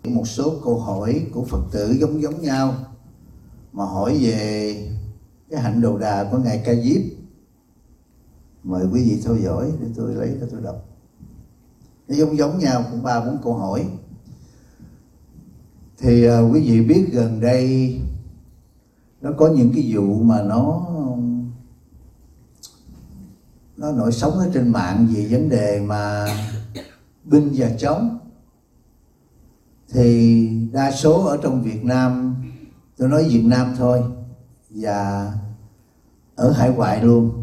Một số câu hỏi của Phật tử giống nhau mà hỏi về cái hạnh Đầu Đà của Ngài Ca Diếp. Mời quý vị theo dõi để tôi lấy ra tôi đọc. Nó giống nhau, cũng 3-4 câu hỏi. Thì quý vị biết gần đây nó có những cái vụ mà nó nổi sóng ở trên mạng về vấn đề mà binh và trống. Thì đa số ở trong Việt Nam, tôi nói Việt Nam thôi, và ở hải ngoại luôn,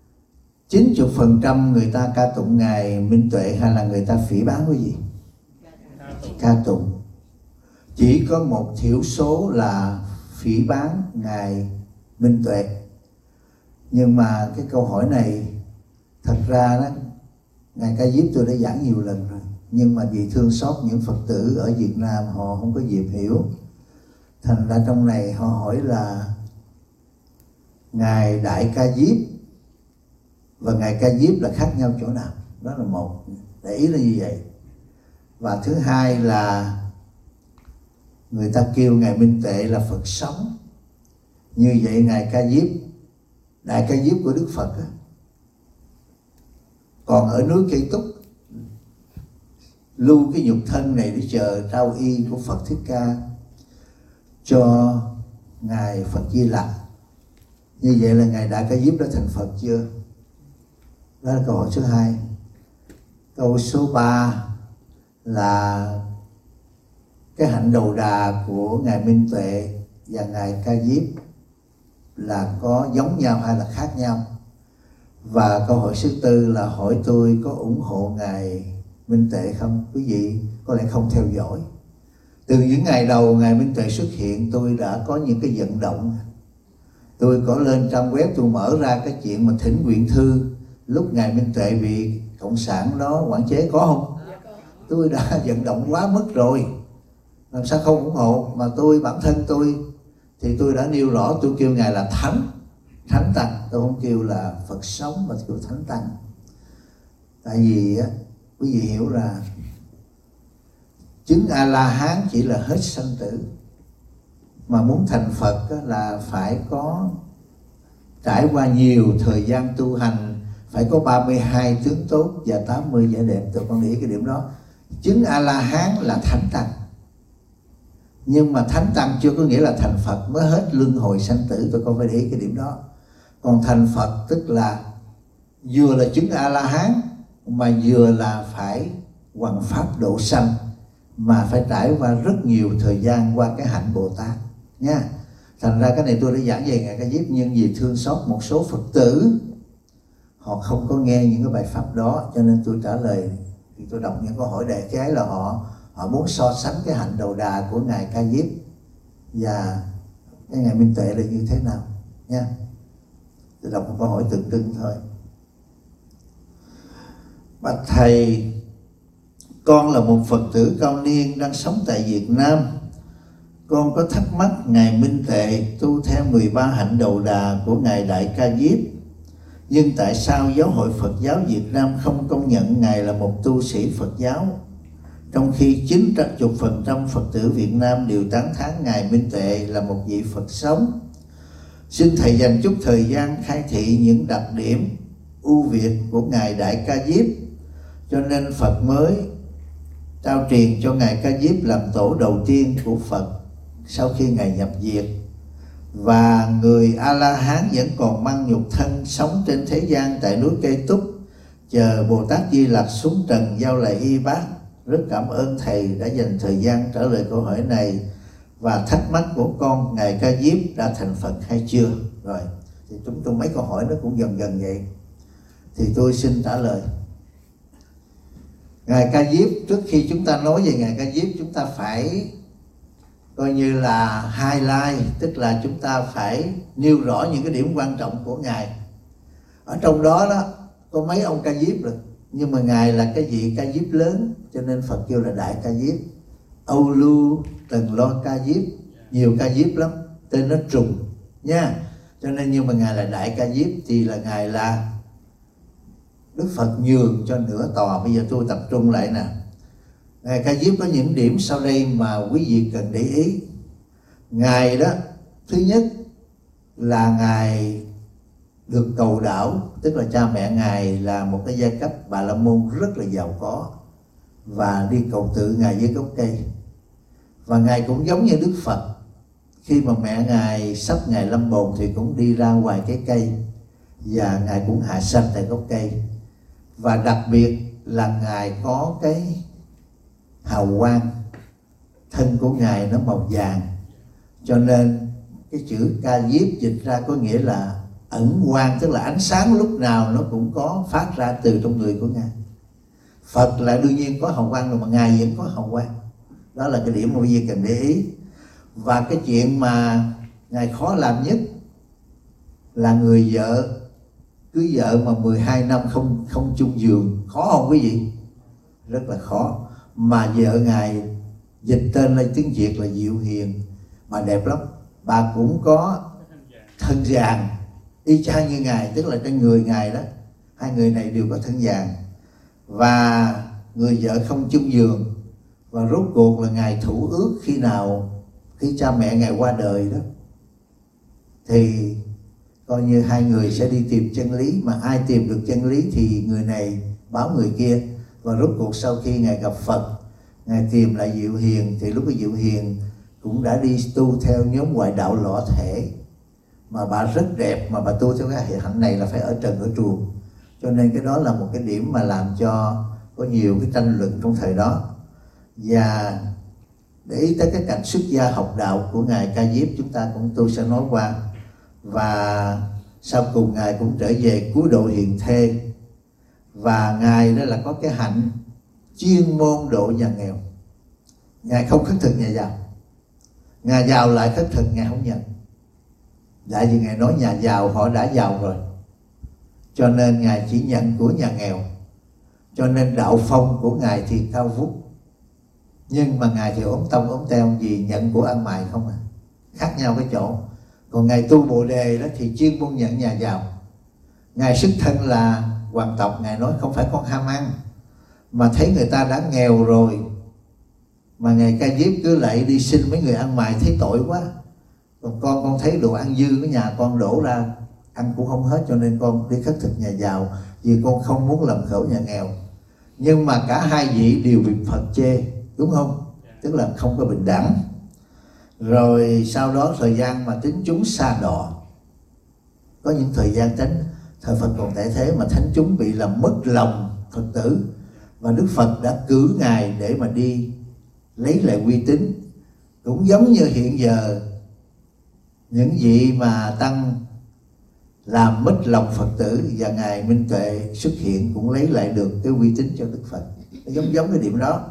90% người ta ca tụng Ngài Minh Tuệ hay là người ta phỉ báng quý vị? Ca tụng. Chỉ có một thiểu số là phỉ báng Ngài Minh Tuệ. Nhưng mà cái câu hỏi này thật ra đó, Ngài Ca Diếp tôi đã giảng nhiều lần rồi, nhưng mà vì thương xót những Phật tử ở Việt Nam họ không có dịp hiểu, thành ra trong này họ hỏi là Ngài Đại Ca Diếp và Ngài Ca Diếp là khác nhau chỗ nào. Đó là một, để ý là như vậy. Và thứ hai là người ta kêu Ngài Minh Tuệ là Phật sống. Như vậy Ngài Ca Diếp, Đại Ca Diếp của Đức Phật á, còn ở núi Cây Túc lưu cái nhục thân này để chờ trao y của Phật Thích Ca cho Ngài Phật Di Lặc. Như vậy là Ngài Đại Ca Diếp đã thành Phật chưa? Đó là câu hỏi số 2. Câu số 3 là cái hạnh Đầu Đà của Ngài Minh Tuệ và Ngài Ca Diếp là có giống nhau hay là khác nhau? Và câu hỏi số 4 là hỏi tôi có ủng hộ Ngài Minh Tuệ không? Quý vị có lẽ không theo dõi. Từ những ngày đầu Ngài Minh Tuệ xuất hiện, tôi đã có những cái vận động. Tôi có lên trang web, tôi mở ra cái chuyện mà thỉnh nguyện thư lúc Ngài Minh Tuệ bị Cộng sản đó quản chế, có không? Tôi đã vận động quá mức rồi, làm sao không ủng hộ. Mà tôi, bản thân tôi thì tôi đã nêu rõ, tôi kêu Ngài là Thánh Tăng, tôi không kêu là Phật sống mà kêu Thánh Tăng. Tại vì á, quý vị hiểu là chứng A-la-hán chỉ là hết sanh tử, mà muốn thành Phật là phải có trải qua nhiều thời gian tu hành, phải có 32 tướng tốt và 80 vẻ đẹp. Tôi con nghĩ cái điểm đó. Chứng A-la-hán là Thánh Tăng, nhưng mà Thánh Tăng chưa có nghĩa là thành Phật mới hết luân hồi sanh tử. Tôi con phải để ý cái điểm đó. Còn thành Phật tức là vừa là chứng A-la-hán mà vừa là phải hoằng pháp độ sanh, mà phải trải qua rất nhiều thời gian qua cái hạnh Bồ Tát nha. Thành ra cái này tôi đã giảng về Ngài Ca Diếp, nhưng vì thương xót một số Phật tử họ không có nghe những cái bài pháp đó, cho nên tôi trả lời. Thì tôi đọc những câu hỏi đại khái là họ muốn so sánh cái hạnh Đầu Đà của Ngài Ca Diếp và cái Ngài Minh Tuệ là như thế nào nha. Tôi đọc một câu hỏi tượng trưng thôi. Bạch Thầy, con là một Phật tử cao niên đang sống tại Việt Nam. Con có thắc mắc Ngài Minh Tuệ tu theo 13 hạnh Đầu Đà của Ngài Đại Ca Diếp, nhưng tại sao Giáo hội Phật giáo Việt Nam không công nhận Ngài là một tu sĩ Phật giáo, trong khi 90% Phật tử Việt Nam đều tán thán Ngài Minh Tuệ là một vị Phật sống? Xin Thầy dành chút thời gian khai thị những đặc điểm ưu việt của Ngài Đại Ca Diếp, cho nên Phật mới trao truyền cho Ngài Ca Diếp làm tổ đầu tiên của Phật sau khi Ngài nhập diệt. Và người A-la-hán vẫn còn mang nhục thân sống trên thế gian tại núi Cây Túc, chờ Bồ Tát Di Lặc xuống trần giao lại y bát. Rất cảm ơn Thầy đã dành thời gian trả lời câu hỏi này. Và thắc mắc của con, Ngài Ca Diếp đã thành Phật hay chưa? Rồi, thì chúng mấy câu hỏi nó cũng gần vậy. Thì tôi xin trả lời. Ngài Ca Diếp, trước khi chúng ta nói về Ngài Ca Diếp, chúng ta phải coi như là highlight, tức là chúng ta phải nêu rõ những cái điểm quan trọng của Ngài. Ở trong đó có mấy ông Ca Diếp rồi, nhưng mà Ngài là cái vị Ca Diếp lớn, cho nên Phật kêu là Đại Ca Diếp. Âu Lưu, Tần Lo Ca Diếp, nhiều Ca Diếp lắm, tên nó trùng nha. Cho nên nhưng mà Ngài là Đại Ca Diếp thì là Ngài là Đức Phật nhường cho nửa tòa. Bây giờ tôi tập trung lại nè. Ngài Ca Diếp có những điểm sau đây mà quý vị cần để ý. Ngài đó, thứ nhất là Ngài được cầu đảo, tức là cha mẹ Ngài là một cái giai cấp Bà La Môn rất là giàu có, và đi cầu tự Ngài dưới gốc cây. Và Ngài cũng giống như Đức Phật, khi mà mẹ Ngài sắp Ngài lâm bồn thì cũng đi ra ngoài cái cây, và Ngài cũng hạ sanh tại gốc cây. Và đặc biệt là Ngài có cái hào quang, thân của Ngài nó màu vàng, cho nên cái chữ Ca Diếp dịch ra có nghĩa là ẩn quang, tức là ánh sáng lúc nào nó cũng có phát ra từ trong người của Ngài. Phật là đương nhiên có hào quang rồi, mà Ngài vẫn có hào quang. Đó là cái điểm mà quý vị cần để ý. Và cái chuyện mà Ngài khó làm nhất là người vợ cưới vợ mà 12 năm không chung giường. Khó không quý vị? Rất là khó. Mà vợ Ngài dịch tên lên tiếng Việt là Diệu Hiền, mà đẹp lắm. Bà cũng có thân vàng y chang như Ngài, tức là trên người Ngài đó, hai người này đều có thân vàng. Và người vợ không chung giường. Và rốt cuộc là Ngài thủ ước khi nào, khi cha mẹ Ngài qua đời đó, thì coi như hai người sẽ đi tìm chân lý, mà ai tìm được chân lý thì người này báo người kia. Và rốt cuộc sau khi Ngài gặp Phật, Ngài tìm lại Diệu Hiền, thì lúc đó Diệu Hiền cũng đã đi tu theo nhóm ngoại đạo Lọ Thể, mà bà rất đẹp, mà bà tu theo cái hạnh này là phải ở trần ở truồng. Cho nên cái đó là một cái điểm mà làm cho có nhiều cái tranh luận trong thời đó. Và để ý tới cái cảnh xuất gia học đạo của Ngài Ca Diếp, chúng ta cũng tôi sẽ nói qua. Và sau cùng Ngài cũng trở về cứu độ hiền thê. Và Ngài đó là có cái hạnh chuyên môn độ nhà nghèo. Ngài không khất thực nhà giàu. Nhà giàu lại khất thực, Ngài không nhận. Tại vì Ngài nói nhà giàu họ đã giàu rồi, cho nên Ngài chỉ nhận của nhà nghèo. Cho nên đạo phong của Ngài thì cao vút, nhưng mà Ngài thì ốm tông ốm teo, vì nhận của ăn mày không à. Khác nhau cái chỗ. Còn Ngài tu Bồ Đề đó thì chuyên môn nhận nhà giàu. Ngài xuất thân là hoàng tộc, Ngài nói không phải con ham ăn, mà thấy người ta đã nghèo rồi mà Ngài Ca Diếp cứ lại đi xin mấy người ăn mày, thấy tội quá. Còn con thấy đồ ăn dư của nhà con đổ ra ăn cũng không hết, cho nên con đi khất thực nhà giàu, vì con không muốn làm khổ nhà nghèo. Nhưng mà cả hai vị đều bị Phật chê, đúng không? Tức là không có bình đẳng. Rồi sau đó thời gian mà tín chúng sa đọa, có những thời gian thời Phật còn tại thế mà thánh chúng bị làm mất lòng Phật tử, và Đức Phật đã cử Ngài để mà đi lấy lại uy tín. Cũng giống như hiện giờ những vị mà tăng làm mất lòng Phật tử, và Ngài Minh Tuệ xuất hiện cũng lấy lại được cái uy tín cho Đức Phật. Giống cái điểm đó.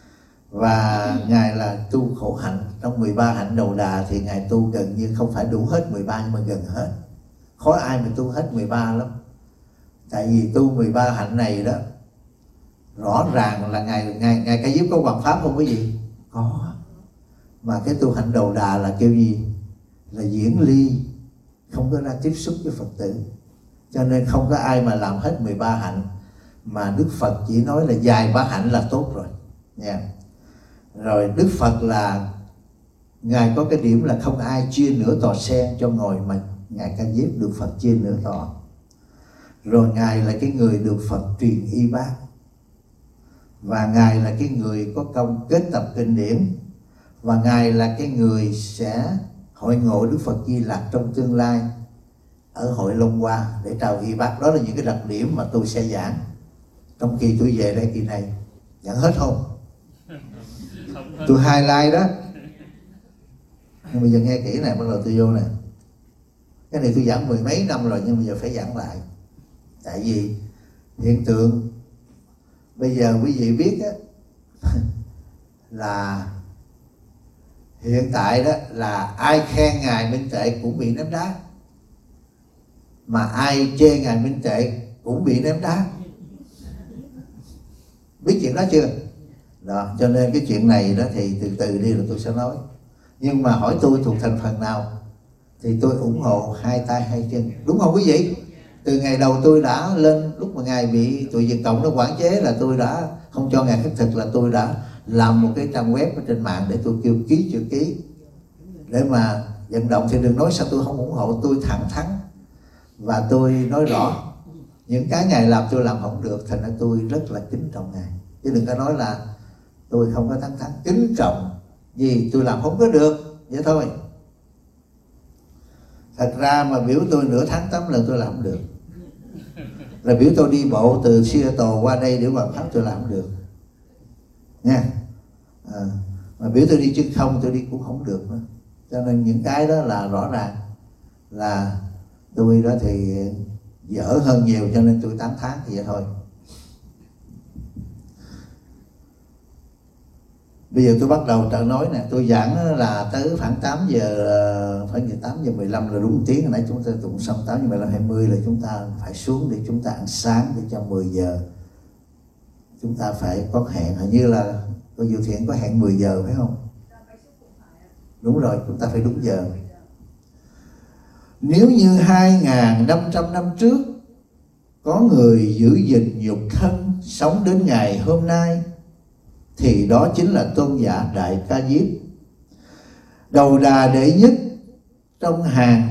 Và Ngài là tu khổ hạnh. Trong 13 hạnh đầu đà thì Ngài tu gần như không phải đủ hết 13, nhưng mà gần hết. Khó ai mà tu hết 13 lắm. Tại vì tu 13 hạnh này đó, rõ ràng là Ngài Ca Diếp có hoằng pháp không quý vị? Có. Mà cái tu hạnh đầu đà là kêu gì? Là diễn ly, không có ra tiếp xúc với Phật tử. Cho nên không có ai mà làm hết 13 hạnh, mà Đức Phật chỉ nói là vài ba hạnh là tốt rồi nha. Rồi Đức Phật là Ngài có cái điểm là không ai chia nửa tòa sen cho ngồi, mà Ngài Ca Diếp được Phật chia nửa tòa. Rồi Ngài là cái người được Phật truyền y bát, và Ngài là cái người có công kết tập kinh điển, và Ngài là cái người sẽ hội ngộ Đức Phật Di Lặc trong tương lai ở hội Long Hoa để trao y bát. Đó là những cái đặc điểm mà tôi sẽ giảng trong kỳ tôi về đây kỳ này. Giảng hết không? Tôi highlight đó. Nhưng bây giờ nghe kỹ này, bắt đầu tôi vô nè. Cái này tôi giảng mười mấy năm rồi, nhưng bây giờ phải giảng lại. Tại vì hiện tượng bây giờ quý vị biết á, là hiện tại đó là ai khen Ngài Minh Tuệ cũng bị ném đá, mà ai chê Ngài Minh Tuệ cũng bị ném đá. Biết chuyện đó chưa? Đó, cho nên cái chuyện này đó thì từ từ đi rồi tôi sẽ nói. Nhưng mà hỏi tôi thuộc thành phần nào thì tôi ủng hộ hai tay hai chân, đúng không quý vị? Từ ngày đầu tôi đã lên, lúc mà Ngài bị tụi Việt Cộng nó quản chế là tôi đã không cho Ngài khất thực, là tôi đã làm một cái trang web ở trên mạng để tôi kêu ký chữ ký để mà vận động. Thì đừng nói sao tôi không ủng hộ, tôi thẳng thắn và tôi nói rõ những cái Ngài làm tôi làm không được, thành ra tôi rất là kính trọng Ngài. Chứ đừng có nói là tôi không có thẳng thắn, kính trọng vì tôi làm không có được vậy thôi. Thật ra mà biểu tôi nửa tháng 8 lần tôi làm không được, rồi biểu tôi đi bộ từ Seattle qua đây để hoàn pháp tôi làm không được nha. Mà biểu tôi đi chân không tôi đi cũng không được nữa. Cho nên những cái đó là rõ ràng là tôi đó thì dở hơn nhiều, cho nên tôi tán thán thì vậy thôi. Bây giờ tôi bắt đầu trận nói nè, tôi giảng là tới khoảng 8 giờ, phải 8 giờ 15 là đúng 1 tiếng. Hồi nãy chúng ta tụng xong 8 giờ 15 20 là chúng ta phải xuống để chúng ta ăn sáng, để cho 10 giờ chúng ta phải có hẹn. Hình như là cô Diệu Thiện có hẹn 10 giờ phải không? Đúng rồi, chúng ta phải đúng giờ. Nếu như 2.500 năm trước có người giữ gìn nhục thân sống đến ngày hôm nay, thì đó chính là tôn giả Đại Ca Diếp, đầu đà đệ nhất trong hàng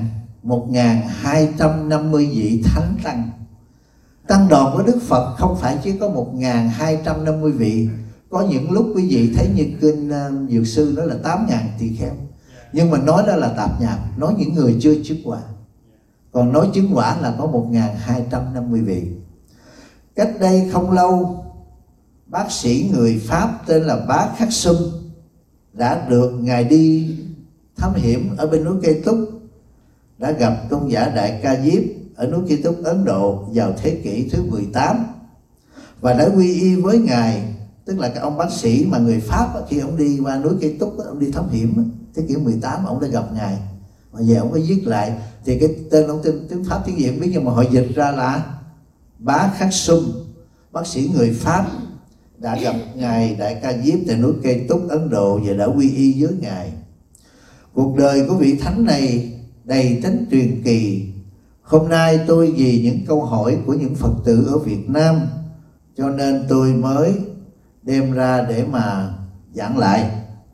1.250 vị thánh tăng. Tăng đoàn của Đức Phật không phải chỉ có 1.250 vị. Có những lúc quý vị thấy như kinh Dược Sư nói là 8.000 tỳ kheo, nhưng mà nói đó là tạp nhạp, nói những người chưa chứng quả. Còn nói chứng quả là có 1.250 vị. Cách đây không lâu, bác sĩ người Pháp tên là Bá Khắc Sum đã được Ngài đi thám hiểm ở bên núi Cây Túc, đã gặp tôn giả Đại Ca Diếp ở núi Cây Túc, Ấn Độ vào thế kỷ thứ 18 và đã quy y với Ngài. Tức là cái ông bác sĩ mà người Pháp khi ông đi qua núi Cây Túc, ông đi thám hiểm thế kỷ 18, ông đã gặp Ngài mà về ông có viết lại. Thì cái tên ông tiếng Pháp tiếng Việt biết, nhưng mà họ dịch ra là Bá Khắc Sum, bác sĩ người Pháp đã gặp Ngài Đại Ca Diếp tại núi Cây Túc, Ấn Độ và đã quy y với Ngài. Cuộc đời của vị thánh này đầy tính truyền kỳ. Hôm nay tôi vì những câu hỏi của những Phật tử ở Việt Nam, cho nên tôi mới đem ra để mà giảng lại.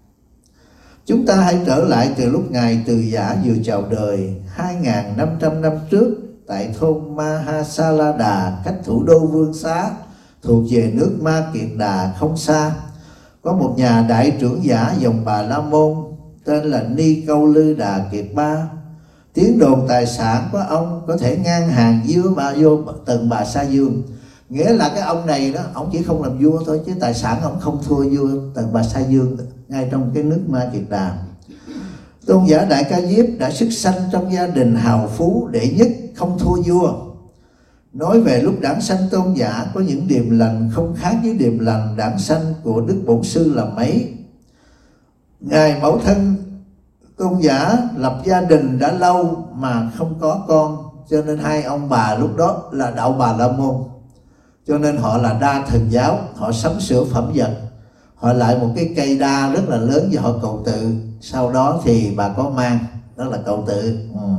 Chúng ta hãy trở lại từ lúc Ngài Từ Giả vừa chào đời 2.500 năm trước tại thôn Mahasalada, cách thủ đô Vương Xá thuộc về nước Ma Kiệt Đà không xa. Có một nhà đại trưởng giả dòng Bà La Môn tên là Ni Câu Lư Đà Kiệt Ba. Tiếng đồn tài sản của ông có thể ngang hàng vô Tần Bà Sa Dương. Nghĩa là cái ông này đó, ông chỉ không làm vua thôi, chứ tài sản ông không thua vua Tần Bà Sa Dương ngay trong cái nước Ma Kiệt Đà. Tôn giả Đại Ca Diếp đã xuất sanh trong gia đình hào phú đệ nhất, không thua vua. Nói về lúc đản sanh tôn giả có những điềm lành không khác với điềm lành đản sanh của Đức Bổn Sư là mấy. Ngài mẫu thân tôn giả lập gia đình đã lâu mà không có con, cho nên hai ông bà lúc đó là đạo Bà La Môn. Cho nên họ là đa thần giáo, họ sắm sửa phẩm vật, họ lại một cái cây đa rất là lớn và họ cầu tự. Sau đó thì bà có mang, đó là cầu tự.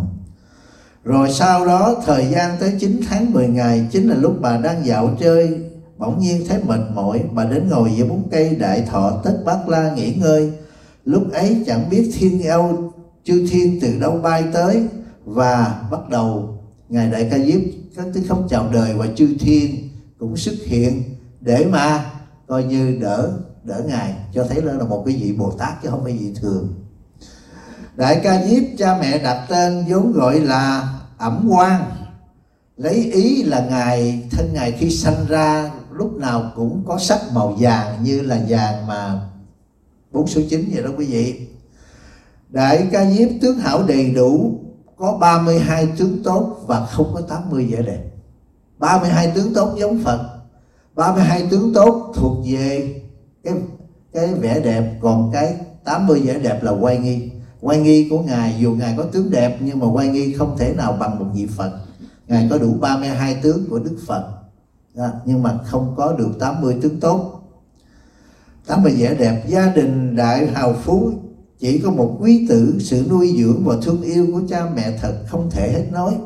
Rồi sau đó thời gian tới 9 tháng 10 ngày, chính là lúc bà đang dạo chơi, bỗng nhiên thấy mệt mỏi, bà đến ngồi dưới bóng cây Đại Thọ Tất Bát La nghỉ ngơi. Lúc ấy chẳng biết thiên âu chư thiên từ đâu bay tới, và bắt đầu Ngài Đại Ca Diếp các tiếng khóc chào đời, và chư thiên cũng xuất hiện để mà coi như đỡ Ngài, cho thấy là một cái vị Bồ Tát chứ không phải vị thường. Đại Ca Diếp cha mẹ đặt tên vốn gọi là Ẩm Quang, lấy ý là thân Ngài khi sanh ra lúc nào cũng có sắc màu vàng, như là vàng mà 4 số 9 vậy đó quý vị. Đại Ca Diếp tướng hảo đầy đủ, có 32 tướng tốt và không có 80 vẻ đẹp. 32 tướng tốt giống Phật, 32 tướng tốt thuộc về cái vẻ đẹp, còn cái 80 vẻ đẹp là oai nghi. Oai nghi của Ngài, dù Ngài có tướng đẹp nhưng mà oai nghi không thể nào bằng một vị Phật. Ngài có đủ 32 tướng của Đức Phật, nhưng mà không có được 80 tướng tốt, 80 vẻ đẹp. Gia đình đại hào phú, chỉ có một quý tử, sự nuôi dưỡng và thương yêu của cha mẹ thật không thể hết nói.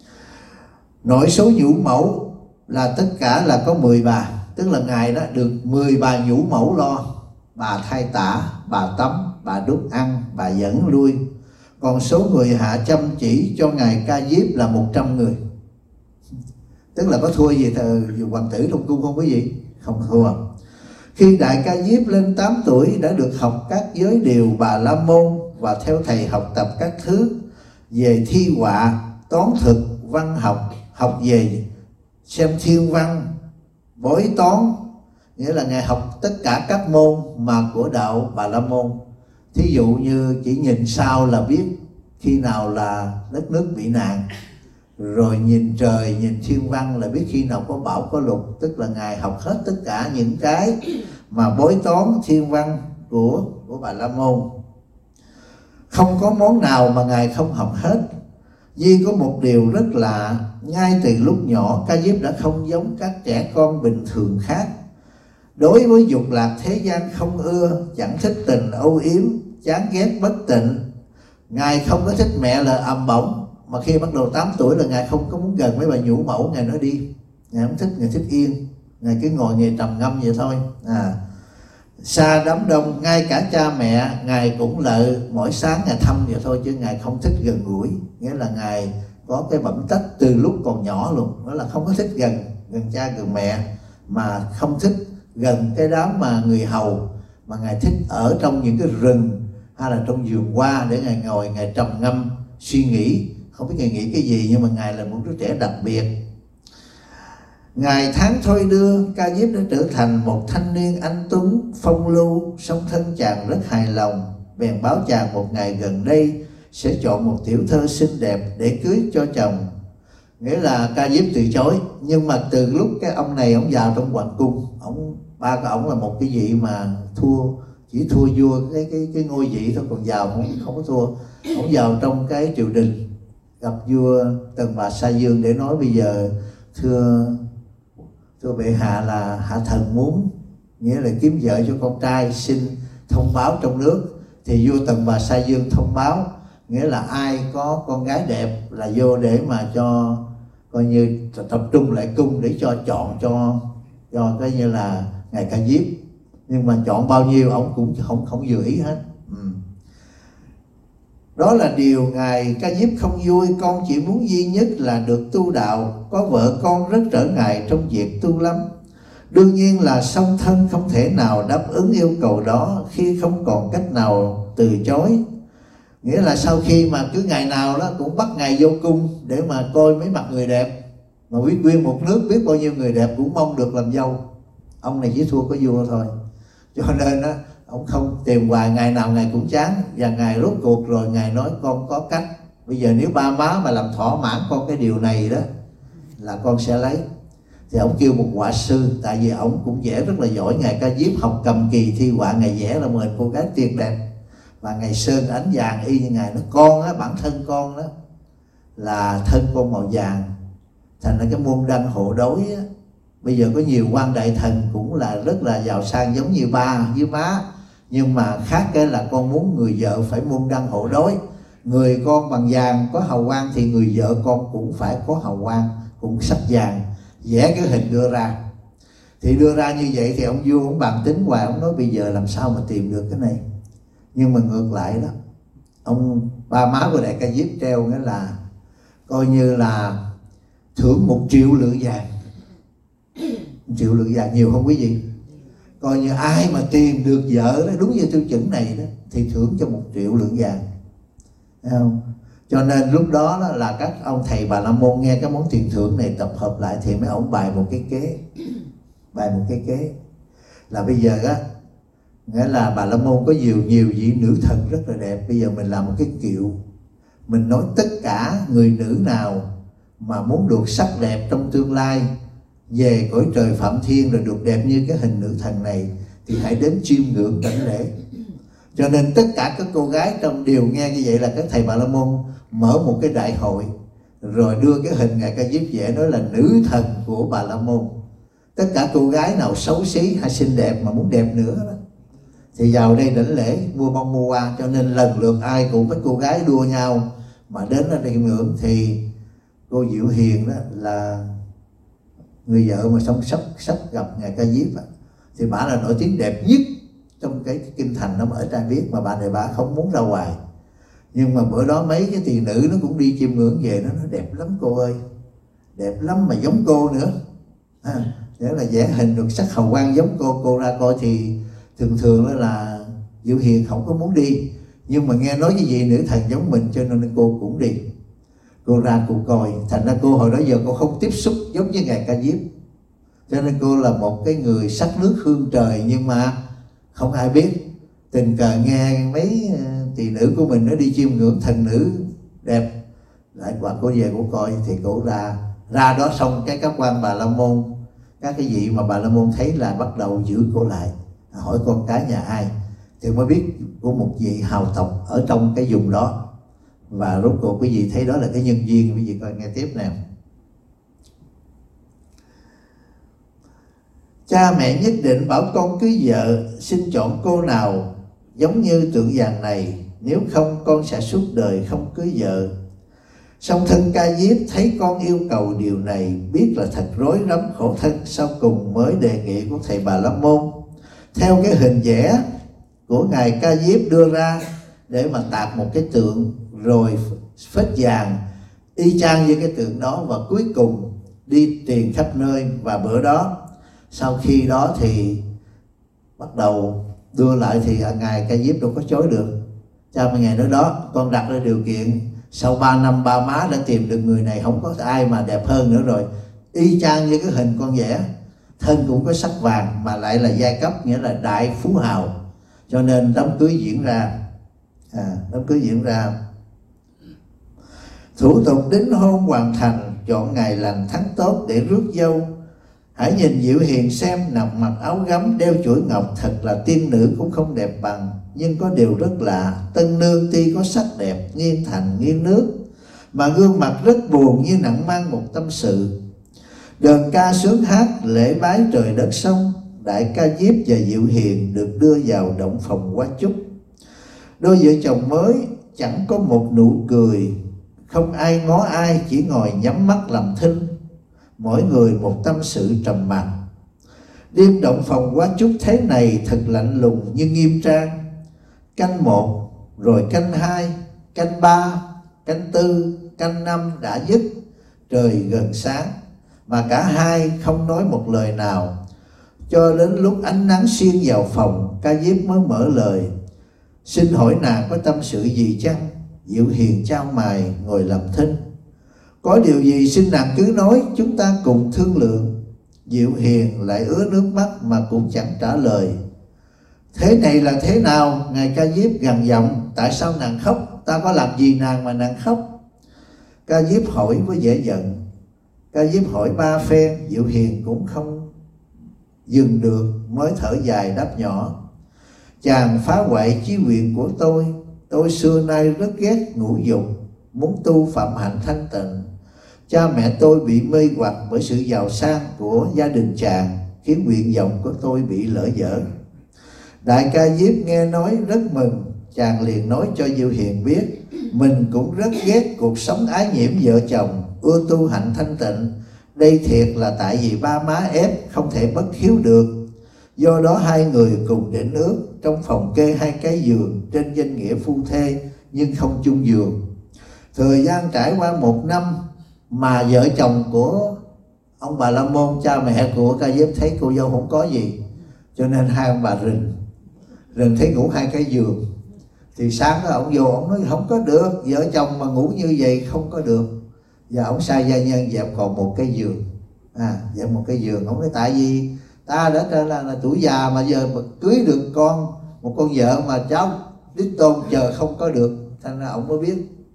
Nội số nhũ mẫu là tất cả là có 10 bà, tức là Ngài đó được 10 bà nhũ mẫu lo. bà thay tả, bà tắm, bà đút ăn, bà dẫn lui. Còn số người hạ chăm chỉ cho ngài Ca Diếp là 100 người. Tức là có thua gì hoàng tử trong cung không quý vị? Không thua. Khi Đại Ca Diếp lên 8 tuổi đã được học các giới điều Bà La Môn và theo thầy học tập các thứ về thi họa, toán thực, văn học, học về xem thiên văn, bói toán, nghĩa là ngài học tất cả các môn mà của đạo Bà La Môn. Thí dụ như chỉ nhìn sao là biết khi nào là đất nước bị nạn, rồi nhìn trời, nhìn thiên văn là biết khi nào có bão có lụt. Tức là ngài học hết tất cả những cái mà bói toán thiên văn của Bà La Môn. Không có món nào mà ngài không học hết. Duy có một điều rất lạ, ngay từ lúc nhỏ Ca Diếp đã không giống các trẻ con bình thường khác. Đối với dục lạc thế gian không ưa, chẳng thích tình âu yếm, chán ghét bất tịnh. Ngài không có thích mẹ là ầm bổng, mà khi bắt đầu 8 tuổi là ngài không có muốn gần mấy bà nhũ mẫu, ngài nói đi. Ngài không thích, ngài thích yên, ngài cứ ngồi ngài trầm ngâm vậy thôi. Xa đám đông, ngay cả cha mẹ ngài cũng lợi, mỗi sáng ngài thăm vậy thôi, chứ ngài không thích gần gũi. Nghĩa là ngài có cái bẩm tách từ lúc còn nhỏ luôn, đó là không có thích gần cha gần mẹ, mà không thích gần cái đám mà người hầu, mà ngài thích ở trong những cái rừng hay là trong vườn hoa để ngài ngồi ngài trầm ngâm suy nghĩ. Không biết ngài nghĩ cái gì, nhưng mà ngài là một đứa trẻ đặc biệt. Ngày tháng thôi đưa, Ca Diếp đã trở thành một thanh niên anh tuấn phong lưu. Song thân chàng rất hài lòng, bèn báo chàng một ngày gần đây sẽ chọn một tiểu thơ xinh đẹp để cưới cho chồng. Nghĩa là Ca Diếp từ chối, nhưng mà từ lúc cái ông này ông vào trong hoàng cung, ba của ông là một cái vị mà chỉ thua vua cái ngôi vị thôi, còn vào không có thua. Ông vào trong cái triều đình gặp vua Tần Bà Sa Dương để nói bây giờ thưa bệ hạ là hạ thần muốn, nghĩa là kiếm vợ cho con trai, xin thông báo trong nước. Thì vua Tần Bà Sa Dương thông báo, nghĩa là ai có con gái đẹp là vô để mà cho coi như tập trung lại cung để cho chọn cho coi như là ngài Ca Diếp. Nhưng mà chọn bao nhiêu ông cũng không vừa ý hết. Đó là điều ngài Ca Diếp không vui. Con chỉ muốn duy nhất là được tu đạo, có vợ con rất trở ngại trong việc tu lắm. Đương nhiên là song thân không thể nào đáp ứng yêu cầu đó khi không còn cách nào từ chối. Nghĩa là sau khi mà cứ ngày nào đó cũng bắt ngài vô cung để mà coi mấy mặt người đẹp, mà biết nguyên một nước biết bao nhiêu người đẹp cũng mong được làm dâu. Ông này chỉ thua có vua thôi, cho nên á ông không tìm hoài, ngày nào ngài cũng chán. Và ngài rốt cuộc rồi ngài nói con có cách, bây giờ nếu ba má mà làm thỏa mãn con cái điều này đó là con sẽ lấy. Thì ông kêu một họa sư, tại vì ông cũng vẽ rất là giỏi. Ngài Ca Diếp học cầm kỳ thi họa, ngài vẽ là mời cô gái tuyệt đẹp, và ngài sơn ánh vàng y như ngài. Nó con á, bản thân con đó là thân con màu vàng, thành ra cái môn đăng hộ đối á. Bây giờ có nhiều quan đại thần cũng là rất là giàu sang giống như ba với má, nhưng mà khác cái là con muốn người vợ phải môn đăng hộ đối. Người con bằng vàng có hào quang thì người vợ con cũng phải có hào quang, cũng sắc vàng, vẽ cái hình đưa ra. Thì đưa ra như vậy thì ông vua ông bàn tính hoài, ông nói bây giờ làm sao mà tìm được cái này. Nhưng mà ngược lại đó, ông ba má của đại Ca Diếp treo nghĩa là coi như là thưởng 1 triệu lượng vàng. 1 triệu lượng vàng nhiều không quý vị? Coi như ai mà tìm được vợ đó đúng như tiêu chuẩn này đó thì thưởng cho 1 triệu lượng vàng. Thấy không? Cho nên lúc đó, là các ông thầy Bà La Môn nghe cái món tiền thưởng này tập hợp lại thì mấy ông bài một cái kế là bây giờ á, nghĩa là Bà La Môn có nhiều vị nữ thần rất là đẹp. Bây giờ mình làm một cái kiệu, mình nói tất cả người nữ nào mà muốn được sắc đẹp trong tương lai, về cõi trời Phạm Thiên rồi được đẹp như cái hình nữ thần này, thì hãy đến chiêm ngưỡng đảnh lễ. Cho nên tất cả các cô gái trong đều nghe như vậy, là các thầy Bà La Môn mở một cái đại hội, rồi đưa cái hình ngài Ca Diếp vẽ nói là nữ thần của Bà La Môn. Tất cả cô gái nào xấu xí hay xinh đẹp mà muốn đẹp nữa đó thì vào đây đảnh lễ mua bông mua hoa. Cho nên lần lượt ai cũng mấy cô gái đua nhau mà đến ở đây ngưỡng. Thì cô Diệu Hiền đó là người vợ mà sống sắp gặp ngài Ca Diếp, thì bà là nổi tiếng đẹp nhất trong cái kinh thành nó ở trai biết, mà bà này bà không muốn ra ngoài. Nhưng mà bữa đó mấy cái tỳ nữ nó cũng đi chiêm ngưỡng về, nó nói đẹp lắm cô ơi, đẹp lắm mà giống cô nữa. Nghĩa là vẽ hình được sắc hào quang giống cô ra coi thì thường thường là Diệu Hiền không có muốn đi, nhưng mà nghe nói cái gì nữ thần giống mình cho nên cô cũng đi. Cô ra cô coi, thành ra cô hồi đó giờ cô không tiếp xúc giống như ngài Ca Diếp, cho nên cô là một cái người sắc nước hương trời nhưng mà không ai biết. Tình cờ nghe mấy tỳ nữ của mình nó đi chiêm ngưỡng thần nữ đẹp, lại quả cô về cô coi thì cô ra đó xong các quan Bà La Môn, các cái vị mà Bà La Môn thấy là bắt đầu giữ cô lại, hỏi con cái nhà ai, thì mới biết của một vị hào tộc ở trong cái vùng đó. Và rốt cuộc quý vị thấy đó là cái nhân duyên. Quý vị coi nghe tiếp nè. Cha mẹ nhất định bảo con cưới vợ, xin chọn cô nào giống như tượng vàng này, nếu không con sẽ suốt đời không cưới vợ. Song thân Ca Diếp thấy con yêu cầu điều này, biết là thật rối rắm khổ thân, sau cùng mới đề nghị của thầy Bà La Môn theo cái hình vẽ của ngài Ca Diếp đưa ra để mà tạc một cái tượng rồi phết vàng y chang như cái tượng đó, và cuối cùng đi truyền khắp nơi. Và bữa đó sau khi đó thì bắt đầu đưa lại thì ngài Ca Diếp đâu có chối được. Cha mẹ ngài nói đó, con đặt ra điều kiện sau 3 năm ba má đã tìm được người này, không có ai mà đẹp hơn nữa rồi, y chang như cái hình con vẽ, thân cũng có sắc vàng mà lại là giai cấp, nghĩa là đại phú hào. Cho nên đám cưới diễn ra. Thủ tục đính hôn hoàn thành, chọn ngày lành tháng tốt để rước dâu. Hãy nhìn Diệu Hiền xem, nằm mặc áo gấm đeo chuỗi ngọc, thật là tiên nữ cũng không đẹp bằng. Nhưng có điều rất lạ, tân nương tuy có sắc đẹp nghiêng thành nghiêng nước, mà gương mặt rất buồn như nặng mang một tâm sự. Đờn ca sướng hát lễ bái trời đất sông, đại Ca Diếp và Diệu Hiền được đưa vào động phòng hoa chúc. Đôi vợ chồng mới chẳng có một nụ cười, không ai ngó ai, chỉ ngồi nhắm mắt làm thinh, mỗi người một tâm sự trầm mặc. Đêm động phòng hoa chúc thế này thật lạnh lùng nhưng nghiêm trang. Canh 1, rồi canh 2, canh 3, canh 4, canh 5 đã dứt, trời gần sáng, mà cả hai không nói một lời nào. Cho đến lúc ánh nắng xuyên vào phòng, Ca Diếp mới mở lời: xin hỏi nàng có tâm sự gì chăng? Diệu Hiền chau mày ngồi làm thinh. Có điều gì xin nàng cứ nói, chúng ta cùng thương lượng. Diệu Hiền lại ứa nước mắt mà cũng chẳng trả lời. Thế này là thế nào? Ngài Ca Diếp gằn giọng: tại sao nàng khóc? Ta có làm gì nàng mà nàng khóc? Ca Diếp hỏi với vẻ giận. Ca Diếp hỏi 3 phen, Diệu Hiền cũng không dừng được, mới thở dài đáp nhỏ: chàng phá hoại chí nguyện của tôi. Tôi xưa nay rất ghét ngũ dục, muốn tu phạm hạnh thanh tịnh. Cha mẹ tôi bị mê hoặc bởi sự giàu sang của gia đình chàng, khiến nguyện vọng của tôi bị lỡ dở. Đại Ca Diếp nghe nói rất mừng, chàng liền nói cho Diệu Hiền biết mình cũng rất ghét cuộc sống ái nhiễm vợ chồng, ưa tu hạnh thanh tịnh. Đây thiệt là tại vì ba má ép không thể bất hiếu được. Do đó hai người cùng định ước trong phòng kê 2 cái giường trên danh nghĩa phu thê nhưng không chung giường. Thời gian trải qua 1 năm mà vợ chồng của ông Bà La Môn, cha mẹ của Ca Diếp thấy cô dâu không có gì, cho nên hai ông bà rình thấy ngủ 2 cái giường. Thì sáng đó ông vô, ông nói không có được, vợ chồng mà ngủ như vậy không có được. Và ông sai gia nhân dẹp còn 1 cái giường, dẹp 1 cái giường. Ông nói tại vì ta đã là tuổi già mà giờ mà cưới được một con vợ mà cháu đích tôn chờ không có được, thành ra ông mới biết.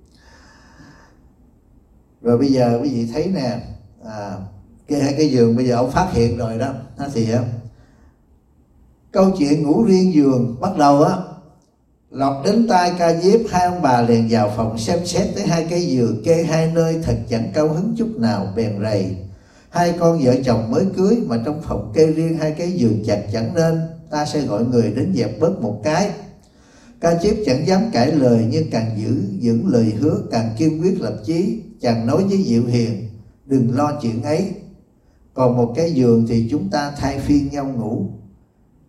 Rồi bây giờ quý vị thấy nè, kê 2 cái giường, bây giờ ông phát hiện rồi đó. Thì câu chuyện ngủ riêng giường bắt đầu lọt đến tai Ca Diếp. Hai ông bà liền vào phòng xem xét tới 2 cái giường kê 2 nơi, thật chẳng cao hứng chút nào, bèn rầy: 2 con vợ chồng mới cưới mà trong phòng kê riêng 2 cái giường chặt chẳng nên, ta sẽ gọi người đến dẹp bớt 1 cái. Ca Diếp chẳng dám cãi lời, nhưng càng giữ vững lời hứa, càng kiên quyết lập chí. Chàng nói với Diệu Hiền: đừng lo chuyện ấy, còn 1 cái giường thì chúng ta thay phiên nhau ngủ.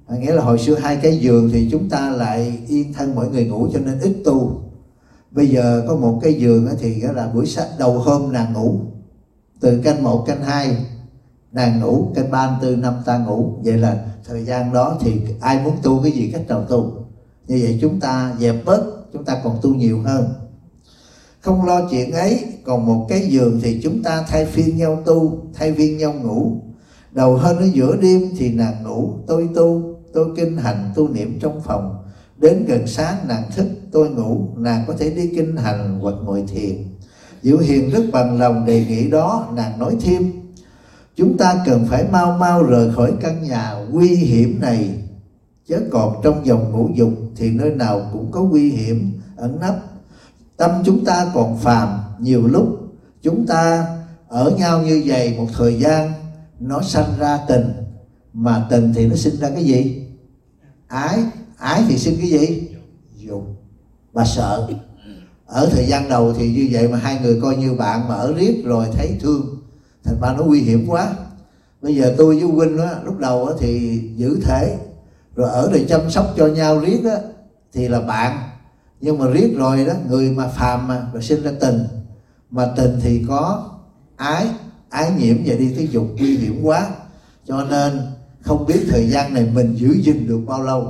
Nghĩa là hồi xưa 2 cái giường thì chúng ta lại yên thân mỗi người ngủ cho nên ít tu. Bây giờ có 1 cái giường thì là buổi sáng đầu hôm nàng ngủ, từ canh 1 canh 2 nàng ngủ, canh 3 4 5 ta ngủ. Vậy là thời gian đó thì ai muốn tu cái gì cách nào tu. Như vậy chúng ta dẹp bớt, chúng ta còn tu nhiều hơn. Không lo chuyện ấy, còn 1 cái giường thì chúng ta thay phiên nhau tu, thay phiên nhau ngủ. Đầu hơn ở giữa đêm thì nàng ngủ, tôi tu, tôi kinh hành tu niệm trong phòng. Đến gần sáng nàng thức, tôi ngủ, nàng có thể đi kinh hành hoặc ngồi thiền. Diệu Hiền rất bằng lòng đề nghị đó. Nàng nói thêm: chúng ta cần phải mau mau rời khỏi căn nhà nguy hiểm này, chứ còn trong dòng ngũ dục thì nơi nào cũng có nguy hiểm ẩn nấp. Tâm chúng ta còn phàm, nhiều lúc chúng ta ở nhau như vậy một thời gian, nó sanh ra tình, mà tình thì nó sinh ra cái gì? Ái. Ái thì sinh cái gì? Dục. Bà sợ. Ở thời gian đầu thì như vậy mà hai người coi như bạn, mà ở riết rồi thấy thương, thành ra nó nguy hiểm quá. Bây giờ tôi với huynh á, lúc đầu á thì giữ thể, rồi ở đây chăm sóc cho nhau riết á thì là bạn. Nhưng mà riết rồi đó, người mà phàm mà, rồi sinh ra tình. Mà tình thì có ái, ái nhiễm về đi tới dục, nguy hiểm quá. Cho nên không biết thời gian này mình giữ gìn được bao lâu.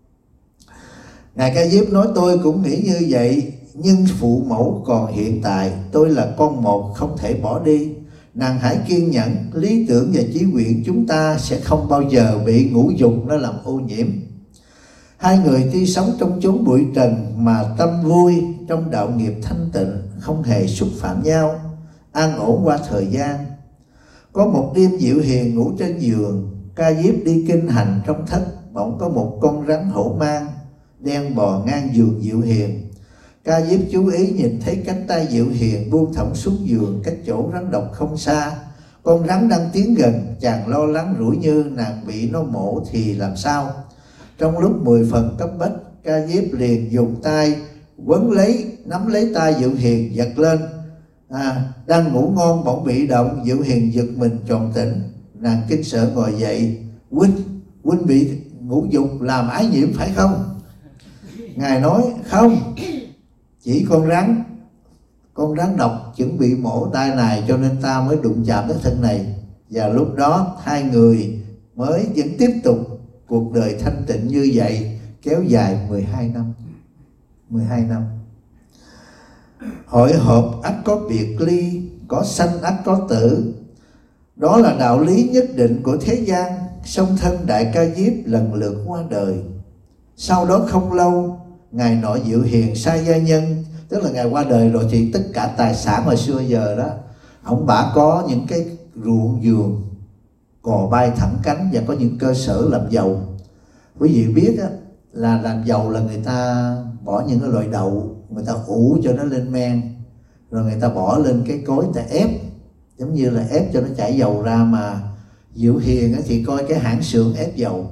Ngài Ca Diếp nói: tôi cũng nghĩ như vậy, nhưng phụ mẫu còn hiện tại, tôi là con một không thể bỏ đi. Nàng hãy kiên nhẫn, lý tưởng và chí nguyện chúng ta sẽ không bao giờ bị ngũ dục nó làm ô nhiễm. Hai người tuy sống trong chốn bụi trần mà tâm vui trong đạo nghiệp thanh tịnh, không hề xúc phạm nhau, an ổn qua thời gian. Có một đêm Diệu Hiền ngủ trên giường, Ca Diếp đi kinh hành trong thất, bỗng có một con rắn hổ mang đen bò ngang giường Diệu Hiền. Ca Diếp chú ý nhìn thấy cánh tay Diệu Hiền buông thõng xuống giường cách chỗ rắn độc không xa. Con rắn đang tiến gần, chàng lo lắng rủi như nàng bị nó mổ thì làm sao. Trong lúc 10 phần cấp bách, Ca Diếp liền dùng tay quấn lấy, nắm lấy tay Diệu Hiền giật lên. Đang ngủ ngon bỗng bị động, Diệu Hiền giật mình tròn tỉnh. Nàng kinh sợ ngồi dậy: huynh bị ngũ dục làm ái nhiễm phải không? Ngài nói: không, chỉ con rắn độc chuẩn bị mổ tay này, cho nên ta mới đụng chạm cái thân này. Và lúc đó hai người mới vẫn tiếp tục cuộc đời thanh tịnh như vậy, kéo dài 12 năm. 12 năm. Hội họp ắt có biệt ly, có sanh ắt có tử. Đó là đạo lý nhất định của thế gian. Song thân Đại Ca Diếp lần lượt qua đời. Sau đó không lâu, ngài nội Diệu Hiền sai gia nhân, tức là ngài qua đời rồi thì tất cả tài sản hồi xưa giờ đó, ông bả có những cái ruộng vườn, cò bay thẳng cánh và có những cơ sở làm giàu. Quý vị biết á, là làm giàu là người ta bỏ những cái loại đậu, người ta ủ cho nó lên men, rồi người ta bỏ lên cái cối, người ta ép, giống như là ép cho nó chảy dầu ra. Mà Diệu Hiền á, thì coi cái hãng xưởng ép dầu.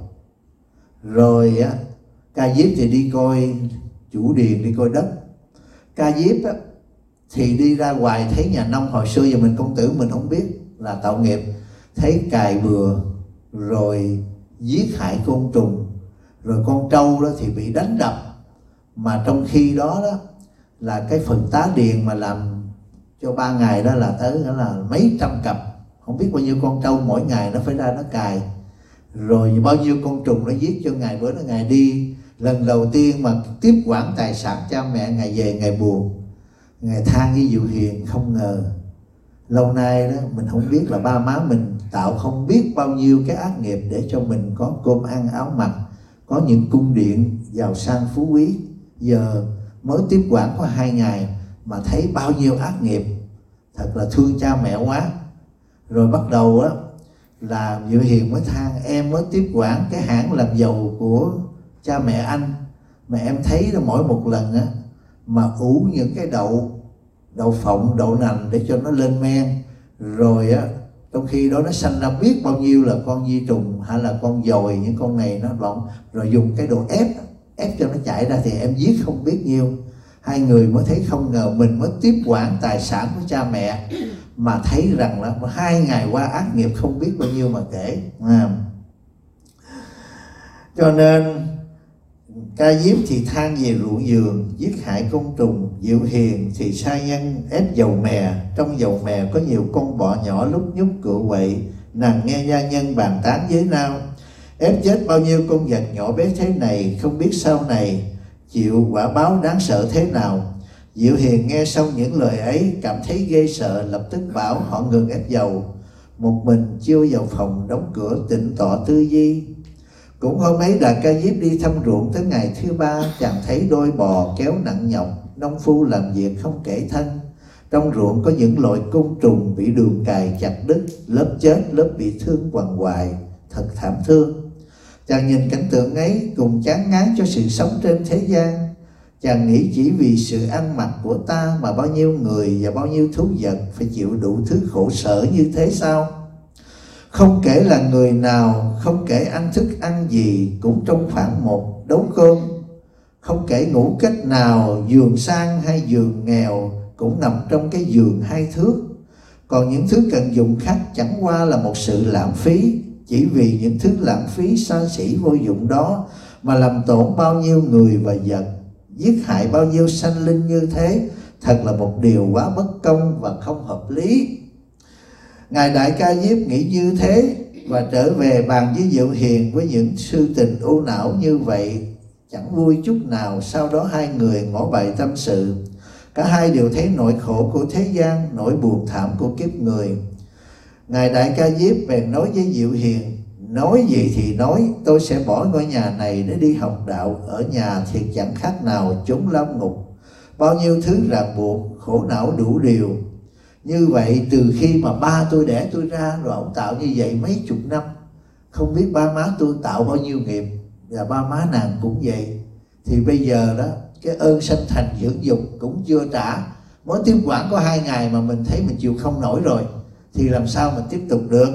Rồi á, Ca Diếp thì đi coi chủ điền, đi coi đất. Ca Diếp á, thì đi ra ngoài thấy nhà nông. Hồi xưa giờ mình công tử mình không biết là tạo nghiệp, thấy cài bừa, rồi giết hại côn trùng, rồi con trâu đó thì bị đánh đập. Mà trong khi đó đó là cái phần tá điền mà làm cho 3 ngày đó là tới đó là mấy trăm cặp, không biết bao nhiêu con trâu mỗi ngày nó phải ra nó cài, rồi bao nhiêu con trùng nó giết cho ngài. Bữa đó ngài đi lần đầu tiên mà tiếp quản tài sản cha mẹ ngài về, ngài buồn, ngài than với Diệu Hiền: không ngờ lâu nay đó mình không biết là ba má mình tạo không biết bao nhiêu cái ác nghiệp để cho mình có cơm ăn áo mặc, có những cung điện giàu sang phú quý. Giờ mới tiếp quản có 2 ngày mà thấy bao nhiêu ác nghiệp, thật là thương cha mẹ quá. Rồi bắt đầu á là Diệu Hiền mới than: em mới tiếp quản cái hãng làm dầu của cha mẹ anh, mà em thấy là mỗi một lần á mà ủ những cái đậu phộng, đậu nành để cho nó lên men, rồi á trong khi đó nó sanh ra biết bao nhiêu là con vi trùng hay là con dồi, những con này nó bọng, rồi dùng cái đồ ép cho nó chạy ra thì em giết không biết nhiêu. Hai người mới thấy không ngờ mình mới tiếp quản tài sản của cha mẹ mà thấy rằng là 2 ngày qua ác nghiệp không biết bao nhiêu mà kể. Cho nên Ca Diếp thì than về ruộng vườn, giết hại côn trùng. Diệu Hiền thì sai nhân ép dầu mè, trong dầu mè có nhiều con bọ nhỏ lúc nhúc cựa quậy. Nàng nghe gia nhân bàn tán với nhau, ép chết bao nhiêu con vật nhỏ bé thế này, không biết sau này chịu quả báo đáng sợ thế nào. Diệu Hiền nghe xong những lời ấy cảm thấy ghê sợ, lập tức bảo họ ngừng ép dầu, một mình chiêu vào phòng đóng cửa tịnh tọa tư duy. Cũng hôm ấy Đạt Ca Diếp đi thăm ruộng tới ngày thứ ba, chàng thấy đôi bò kéo nặng nhọc, nông phu làm việc không kể thân. Trong ruộng có những loại côn trùng bị đường cài chặt đứt, lớp chết lớp bị thương quằn quại, thật thảm thương. Chàng nhìn cảnh tượng ấy cùng chán ngán cho sự sống trên thế gian. Chàng nghĩ chỉ vì sự ăn mặc của ta mà bao nhiêu người và bao nhiêu thú vật phải chịu đủ thứ khổ sở như thế sao? Không kể là người nào, không kể ăn thức ăn gì cũng trong khoảng một đống cơm. Không kể ngủ cách nào, giường sang hay giường nghèo cũng nằm trong cái giường 2 thước. Còn những thứ cần dùng khác chẳng qua là một sự lãng phí. Chỉ vì những thứ lãng phí xa xỉ vô dụng đó mà làm tổn bao nhiêu người và vật, giết hại bao nhiêu sanh linh như thế, thật là một điều quá bất công và không hợp lý. Ngài Đại Ca Diếp nghĩ như thế và trở về bàn với Diệu Hiền với những sự tình u não như vậy, chẳng vui chút nào. Sau đó hai người ngỏ bài tâm sự. Cả hai đều thấy nỗi khổ của thế gian, nỗi buồn thảm của kiếp người. Ngài Đại Ca Diếp bèn nói với Diệu Hiền, nói gì thì nói, tôi sẽ bỏ ngôi nhà này để đi học đạo. Ở nhà thì chẳng khác nào chốn lao ngục, bao nhiêu thứ ràng buộc, khổ não đủ điều. Như vậy từ khi mà ba tôi đẻ tôi ra, rồi ông tạo như vậy mấy chục năm, không biết ba má tôi tạo bao nhiêu nghiệp, và ba má nàng cũng vậy. Thì bây giờ đó, cái ơn sanh thành dưỡng dục cũng chưa trả. Mới tiếp quản có 2 ngày mà mình thấy mình chịu không nổi rồi, thì làm sao mình tiếp tục được?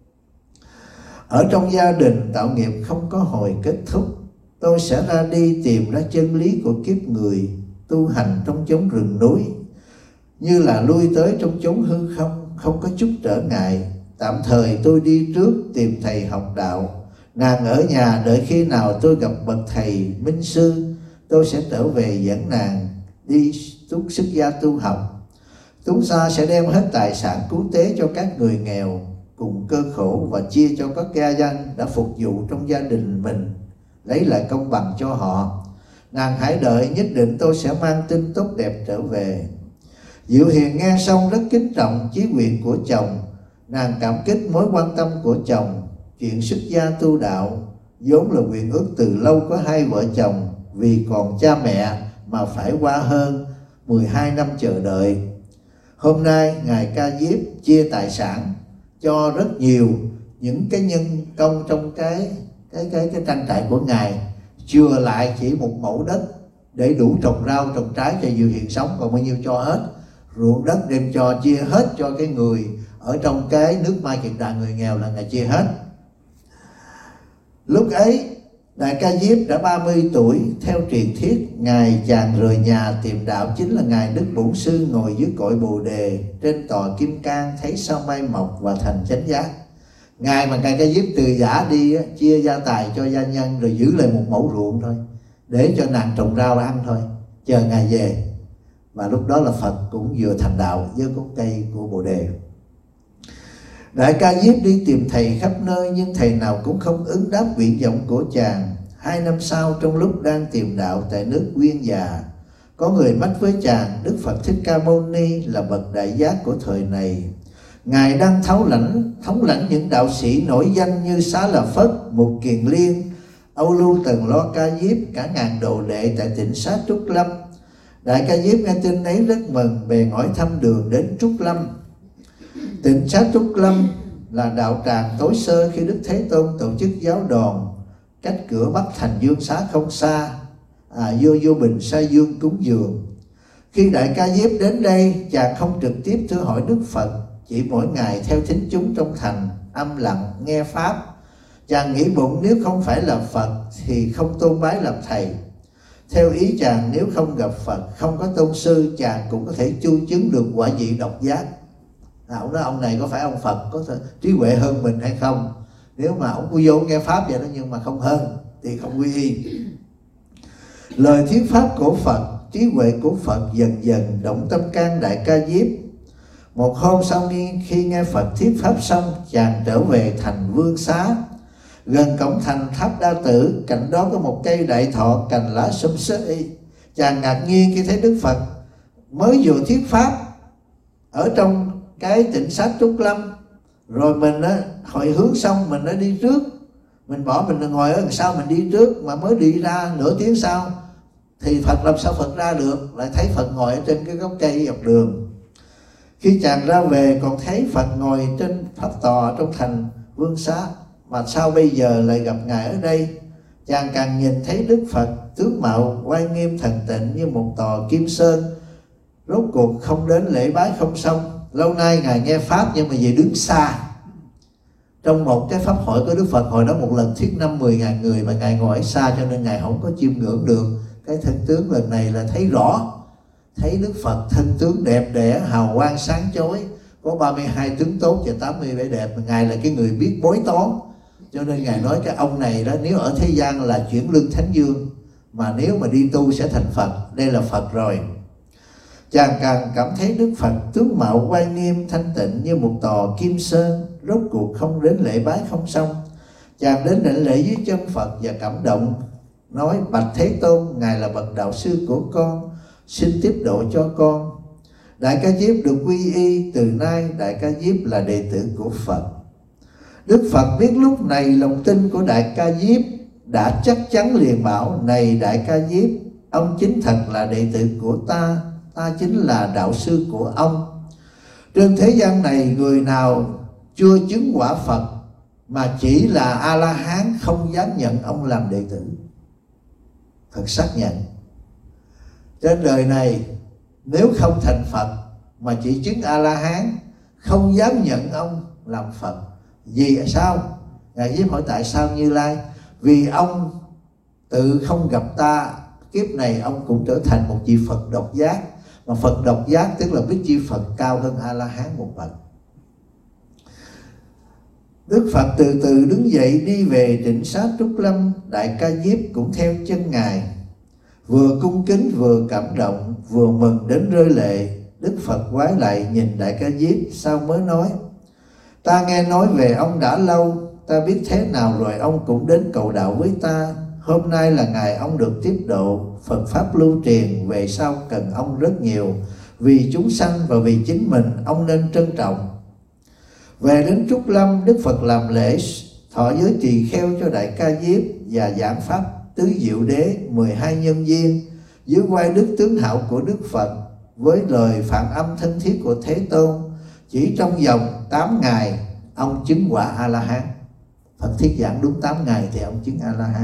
Ở trong gia đình tạo nghiệp không có hồi kết thúc. Tôi sẽ ra đi tìm ra chân lý của kiếp người, tu hành trong chốn rừng núi, như là lui tới trong chốn hư không, không có chút trở ngại. Tạm thời tôi đi trước tìm thầy học đạo, nàng ở nhà đợi khi nào tôi gặp bậc thầy minh sư, tôi sẽ trở về dẫn nàng đi xuất gia tu học. Chúng ta sẽ đem hết tài sản cứu tế cho các người nghèo cùng cơ khổ và chia cho các gia dân đã phục vụ trong gia đình mình, lấy lại công bằng cho họ. Nàng hãy đợi, nhất định tôi sẽ mang tin tốt đẹp trở về. Diệu Hiền nghe xong rất kính trọng chí nguyện của chồng. Nàng cảm kích mối quan tâm của chồng. Chuyện xuất gia tu đạo vốn là nguyện ước từ lâu của hai vợ chồng, vì còn cha mẹ mà phải qua hơn 12 năm chờ đợi. Hôm nay Ngài Ca Diếp chia tài sản cho rất nhiều những cái nhân công trong cái trang trại của Ngài, chừa lại chỉ 1 mẫu đất để đủ trồng rau trồng trái cho Diệu Hiền sống, còn bao nhiêu cho hết. Ruộng đất đem cho chia hết cho cái người ở trong cái nước Mai Kiệt Đà, người nghèo là Ngài chia hết. Lúc ấy Đại Ca Diếp đã 30 tuổi. Theo truyền thuyết, Ngài chàng rời nhà tìm đạo chính là Ngài Đức Bổn Sư ngồi dưới cội Bồ Đề trên tòa Kim Cang, thấy sao mai mọc và thành chánh giác. Ngài mà Ngài Ca Diếp từ giả đi chia gia tài cho gia nhân, rồi giữ lại 1 mẫu ruộng thôi để cho nàng trồng rau ăn thôi, chờ Ngài về. Và lúc đó là Phật cũng vừa thành đạo với gốc cây của Bồ Đề. Đại Ca Diếp đi tìm thầy khắp nơi, nhưng thầy nào cũng không ứng đáp nguyện vọng của chàng. 2 năm sau, trong lúc đang tìm đạo tại nước Nguyên Già, có người mách với chàng Đức Phật Thích Ca Mâu Ni là bậc đại giác của thời này. Ngài đang thống lãnh những đạo sĩ nổi danh như Xá Lợi Phất, Mục Kiền Liên, Âu Lưu Tần Lo Ca Diếp, cả ngàn đồ đệ tại tỉnh Xá Trúc Lâm. Đại Ca Diếp nghe tin ấy rất mừng, bèn hỏi thăm đường đến Trúc Lâm. Tỉnh Xá Trúc Lâm là đạo tràng tối sơ khi Đức Thế Tôn tổ chức giáo đoàn, cách cửa Bắc thành Dương Xá không xa. Vô Bình Sa Dương cúng dường. Khi Đại Ca Diếp đến đây, chàng không trực tiếp thưa hỏi Đức Phật, chỉ mỗi ngày theo thính chúng trong thành âm lặng nghe pháp. Chàng nghĩ bụng nếu không phải là Phật thì không tôn bái làm thầy. Theo ý chàng, nếu không gặp Phật, không có tôn sư, chàng cũng có thể chu chứng được quả vị độc giác. Ông nói ông này có phải ông Phật có trí huệ hơn mình hay không? Nếu mà ông vô nghe pháp vậy đó, nhưng mà không hơn, thì không quy y. Lời thuyết pháp của Phật, trí huệ của Phật dần dần động tâm can Đại Ca Diếp. Một hôm sau khi nghe Phật thuyết pháp xong, chàng trở về thành Vương Xá. Gần cổng thành tháp Đa Tử, cạnh đó có một cây đại thọ cành lá xum xuê. Chàng ngạc nhiên khi thấy Đức Phật mới vừa thuyết pháp ở trong cái tịnh xá Trúc Lâm, rồi mình hồi hướng xong mình đã đi trước, mình bỏ mình ngồi ở đằng sau, mình đi trước, mà mới đi ra nửa tiếng sau thì Phật làm sao Phật ra được, lại thấy Phật ngồi ở trên cái gốc cây dọc đường. Khi chàng ra về còn thấy Phật ngồi trên pháp tòa trong thành Vương Xá, mà sao bây giờ lại gặp Ngài ở đây? Chàng càng nhìn thấy Đức Phật tướng mạo oai nghiêm thần tịnh như một tòa kim sơn, rốt cuộc không đến lễ bái không xong. Lâu nay Ngài nghe pháp nhưng mà về đứng xa. Trong một cái pháp hội của Đức Phật, hồi đó một lần thuyết 50.000 người mà Ngài ngồi ở xa, cho nên Ngài không có chiêm ngưỡng được cái thân tướng. Lần này là thấy rõ, thấy Đức Phật thân tướng đẹp đẽ, hào quang sáng chói, có 32 tướng tốt và 80 vẻ đẹp. Ngài là cái người biết bói toán, cho nên Ngài nói cái ông này đó, nếu ở thế gian là chuyển lưng thánh dương, mà nếu mà đi tu sẽ thành Phật. Đây là Phật rồi. Chàng càng cảm thấy Đức Phật tướng mạo oai nghiêm thanh tịnh như một tòa kim sơn, rốt cuộc không đến lễ bái không xong. Chàng đến đảnh lễ dưới chân Phật và cảm động, nói: bạch Thế Tôn, Ngài là bậc đạo sư của con, xin tiếp độ cho con. Đại Ca Diếp được quy y, từ nay Đại Ca Diếp là đệ tử của Phật. Đức Phật biết lúc này lòng tin của Đại Ca Diếp đã chắc chắn, liền bảo: này Đại Ca Diếp, ông chính thật là đệ tử của ta, ta chính là đạo sư của ông. Trên thế gian này người nào chưa chứng quả Phật mà chỉ là A-la-hán không dám nhận ông làm đệ tử. Phật xác nhận trên đời này nếu không thành Phật mà chỉ chứng A-la-hán, không dám nhận ông làm Phật. Vì sao? Ngài Diếp hỏi tại sao Như Lai? Vì ông tự không gặp ta, kiếp này ông cũng trở thành một vị Phật độc giác. Mà Phật độc giác tức là biết chi Phật cao hơn A-la-hán một bậc. Đức Phật từ từ đứng dậy đi về tịnh xá Trúc Lâm. Đại Ca Diếp cũng theo chân Ngài, vừa cung kính vừa cảm động, vừa mừng đến rơi lệ. Đức Phật quái lại nhìn Đại Ca Diếp, sau mới nói: ta nghe nói về ông đã lâu, ta biết thế nào rồi ông cũng đến cầu đạo với ta. Hôm nay là ngày ông được tiếp độ, Phật Pháp lưu truyền, về sau cần ông rất nhiều. Vì chúng sanh và vì chính mình, ông nên trân trọng. Về đến Trúc Lâm, Đức Phật làm lễ thọ giới tỳ kheo cho Đại Ca Diếp và giảng Pháp Tứ Diệu Đế 12 nhân duyên dưới quai đức tướng hảo của Đức Phật, với lời phản âm thân thiết của Thế Tôn. Chỉ trong vòng 8 ngày ông chứng quả A-la-hán. Phật thuyết giảng đúng 8 ngày thì ông chứng A-la-hán.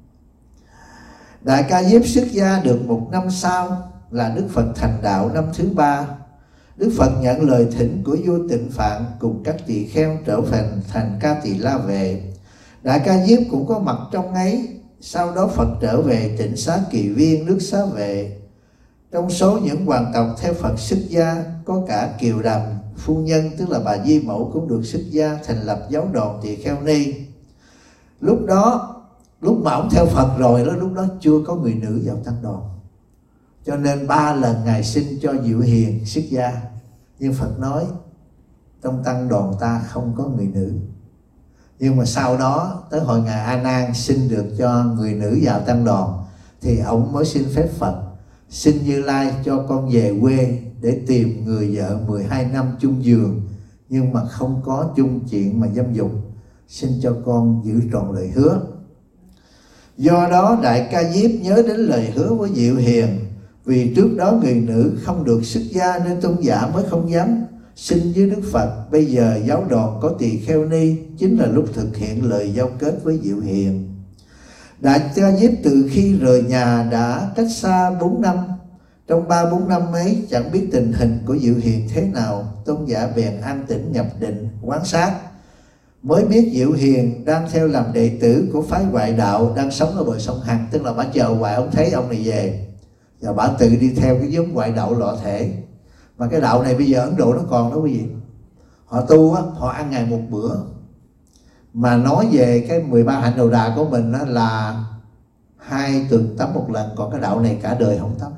Đại Ca Diếp xuất gia được 1 năm sau là Đức Phật thành đạo năm thứ 3. Đức Phật nhận lời thỉnh của vua Tịnh Phạn cùng các tỳ kheo trở về thành Ca Tỳ La Vệ. Đại Ca Diếp cũng có mặt trong ấy. Sau đó Phật trở về tịnh xá Kỳ Viên, nước Xá Vệ. Trong số những hoàng tộc theo Phật xuất gia có cả Kiều Đàm phu nhân, tức là bà Di Mẫu, cũng được xuất gia thành lập giáo đoàn Tỳ Kheo Ni. Lúc mà ông theo Phật rồi đó, lúc đó chưa có người nữ vào tăng đoàn, cho nên 3 lần Ngài xin cho Diệu Hiền xuất gia. Nhưng Phật nói trong tăng đoàn ta không có người nữ. Nhưng mà sau đó tới hồi Ngài A Nan xin được cho người nữ vào tăng đoàn, thì ông mới xin phép Phật: xin Như Lai cho con về quê để tìm người vợ 12 năm chung giường, nhưng mà không có chung chuyện mà dâm dục. Xin cho con giữ trọn lời hứa. Do đó Đại Ca Diếp nhớ đến lời hứa với Diệu Hiền. Vì trước đó người nữ không được xuất gia nên tôn giả mới không dám xin với Đức Phật. Bây giờ giáo đoàn có tỳ kheo ni, chính là lúc thực hiện lời giao kết với Diệu Hiền. Đại Ca Diếp từ khi rời nhà đã cách xa 4 năm. Trong 3-4 năm ấy chẳng biết tình hình của Diệu Hiền thế nào. Tôn giả bèn an tĩnh nhập định quan sát, mới biết Diệu Hiền đang theo làm đệ tử của phái Ngoại Đạo, đang sống ở bờ sông Hằng. Tức là bà chờ hoài ông thấy ông này về, và bà tự đi theo cái nhóm Ngoại Đạo lọ thể. Mà cái đạo này bây giờ Ấn Độ nó còn đó quý vị. Họ tu á, họ ăn ngày một bữa, mà nói về cái 13 hạnh đầu đà của mình đó là 2 tuần tắm một lần, còn cái đạo này cả đời không tắm.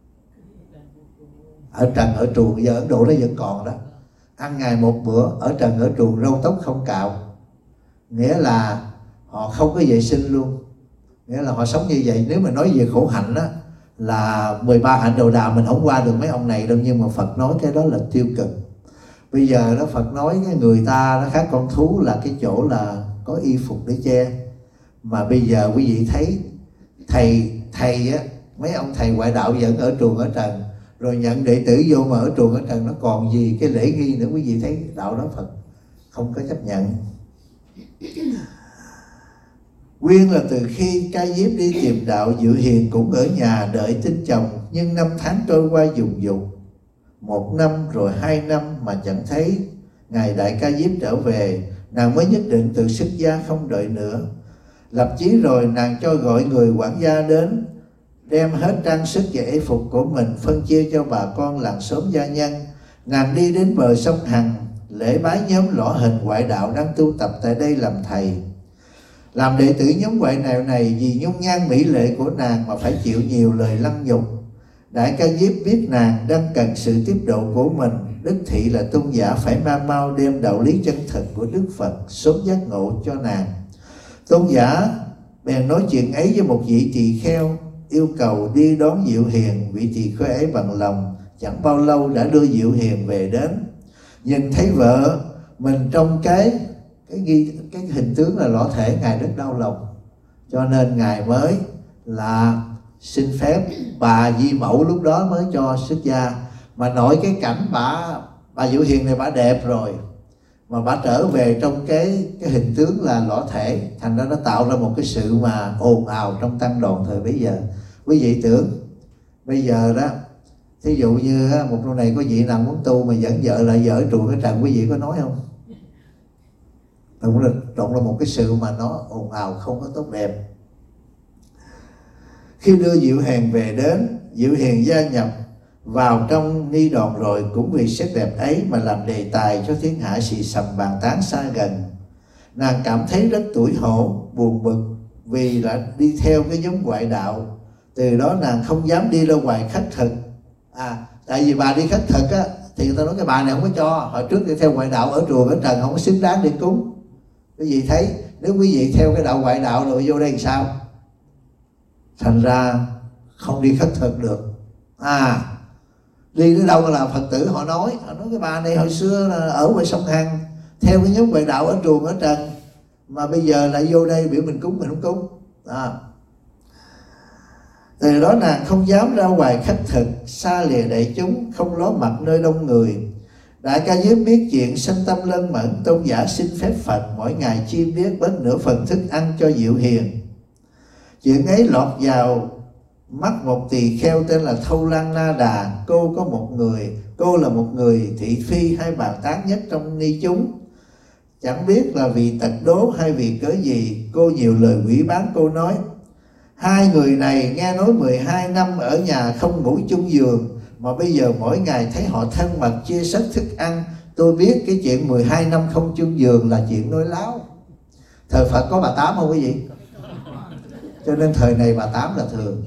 Ở trần ở truồng, giờ Ấn Độ nó vẫn còn đó, ăn ngày một bữa, ở trần ở truồng, râu tóc không cạo, nghĩa là họ không có vệ sinh luôn, nghĩa là họ sống như vậy. Nếu mà nói về khổ hạnh đó là 13 hạnh đầu đà mình không qua được mấy ông này đâu, nhưng mà Phật nói cái đó là tiêu cực. Bây giờ đó Phật nói cái người ta nó khác con thú là cái chỗ là có y phục để che. Mà bây giờ quý vị thấy thầy á, mấy ông thầy ngoại đạo vẫn ở truồng ở trần, rồi nhận đệ tử vô mà ở truồng ở trần, nó còn gì cái lễ nghi nữa. Quý vị thấy đạo đó Phật không có chấp nhận. Nguyên là từ khi Ca Diếp đi tìm đạo, Diệu Hiền cũng ở nhà đợi tin chồng. Nhưng năm tháng trôi qua dùng dục, 1 năm rồi 2 năm mà chẳng thấy ngài Đại Ca Diếp trở về. Nàng mới nhất định tự xuất gia không đợi nữa. Lập chí rồi nàng cho gọi người quản gia đến, đem hết trang sức và y phục của mình phân chia cho bà con làng xóm gia nhân. Nàng đi đến bờ sông Hằng, lễ bái nhóm lõ hình ngoại đạo đang tu tập tại đây làm thầy. Làm đệ tử nhóm ngoại đạo này, vì nhung nhan mỹ lệ của nàng mà phải chịu nhiều lời lăng nhục. Đại Ca Diếp biết nàng đang cần sự tiếp độ của mình, đích thị là tôn giả phải mau đem đạo lý chân thật của Đức Phật sớm giác ngộ cho nàng. Tôn giả bèn nói chuyện ấy với một vị tỳ kheo, yêu cầu đi đón Diệu Hiền. Vị tỳ kheo ấy bằng lòng, chẳng bao lâu đã đưa Diệu Hiền về đến. Nhìn thấy vợ mình trong cái hình tướng là lõa thể, ngài rất đau lòng, cho nên ngài mới là xin phép bà Di Mẫu lúc đó mới cho xuất gia. Mà nội cái cảnh bà Diệu Hiền này bà đẹp rồi, mà bà trở về trong cái hình tướng là lõa thể, thành ra nó tạo ra một cái sự mà ồn ào trong tăng đoàn thời bấy giờ. Quý vị tưởng bây giờ đó, thí dụ như một trong này có vị nào muốn tu mà dẫn vợ lại vợ trụ cái trần, quý vị có nói không? Trộn là một cái sự mà nó ồn ào không có tốt đẹp. Khi đưa Diệu Hiền về đến, Diệu Hiền gia nhập vào trong ni đoàn rồi, cũng vì sắc đẹp ấy mà làm đề tài cho thiên hạ xì xầm bàn tán xa gần. Nàng cảm thấy rất tủi hổ, buồn bực vì đã đi theo cái nhóm ngoại đạo. Từ đó nàng không dám đi ra ngoài khất thực. Tại vì bà đi khất thực á, thì người ta nói cái bà này không có cho. Hồi trước đi theo ngoại đạo ở chùa ở trần không có xứng đáng đi cúng. Quý vị thấy nếu quý vị theo cái đạo ngoại đạo rồi vô đây làm sao? Thành ra không đi khất thực được. Đi đến đâu là Phật tử họ nói cái bà này hồi xưa là ở ngoài sông Hằng theo cái nhóm ngoại đạo ở truồng ở trần, mà bây giờ lại vô đây biểu mình cúng, mình không cúng. Từ đó nàng không dám ra ngoài khất thực, xa lìa đại chúng, không ló mặt nơi đông người. Đại Ca Diếp biết chuyện, sanh tâm lân mẫn. Tôn giả xin phép Phật mỗi ngày chi biết bớt nửa phần thức ăn cho Diệu Hiền. Chuyện ấy lọt vào mắt một tỳ kheo tên là Thâu Lan Na Đà. Cô là một người thị phi hay bàn tán nhất trong ni chúng. Chẳng biết là vì tật đố hay vì cớ gì, cô nhiều lời quỷ bán. Cô nói: hai người này nghe nói 12 năm ở nhà không ngủ chung giường, mà bây giờ mỗi ngày thấy họ thân mật chia sớt thức ăn. Tôi biết cái chuyện 12 năm không chung giường là chuyện nói láo. Thời Phật có bà Tám không quý vị? Cho nên thời này bà Tám là thường.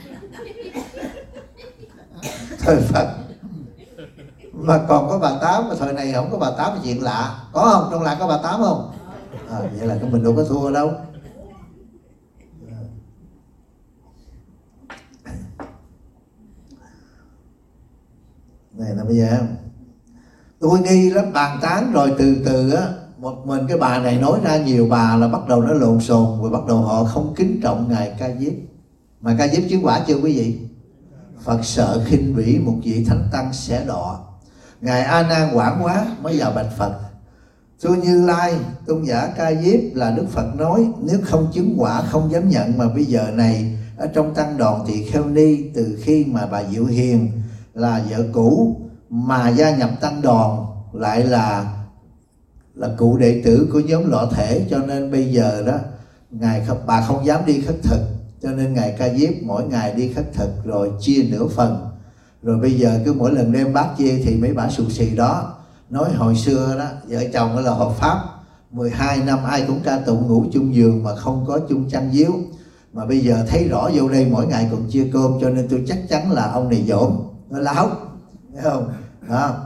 Thời Phật mà còn có bà Tám, mà thời này không có bà Tám là chuyện lạ. Có không? Trong làng có bà Tám không? Vậy là mình đâu có thua đâu. Này là bây giờ tôi nghi lắm, bàn tán rồi từ từ á, một mình cái bà này nói ra nhiều bà là bắt đầu nó lộn xộn, rồi bắt đầu họ không kính trọng ngài Ca Diếp. Mà Ca Diếp chứng quả chưa quý vị? Phật sợ khinh bỉ một vị thánh tăng sẽ đọa. Ngài A Nan hoảng quá mới vào bạch Phật: thưa Như Lai, tôn giả Ca Diếp là Đức Phật nói nếu không chứng quả không dám nhận, mà bây giờ này ở trong tăng đoàn tỳ kheo ni, từ khi mà bà Diệu Hiền là vợ cũ mà gia nhập tăng đoàn lại là cụ đệ tử của nhóm lõa thể, cho nên bây giờ đó bà không dám đi khất thực, cho nên ngài Ca Diếp mỗi ngày đi khất thực rồi chia nửa phần. Rồi bây giờ cứ mỗi lần đem bát chia thì mấy bà sù xì đó nói hồi xưa đó vợ chồng là hợp pháp, 12 năm ai cũng ca tụng ngủ chung giường mà không có chung chăn díu, mà bây giờ thấy rõ vô đây mỗi ngày còn chia cơm, cho nên tôi chắc chắn là ông này dỗm, nó láo, thấy không? Đó.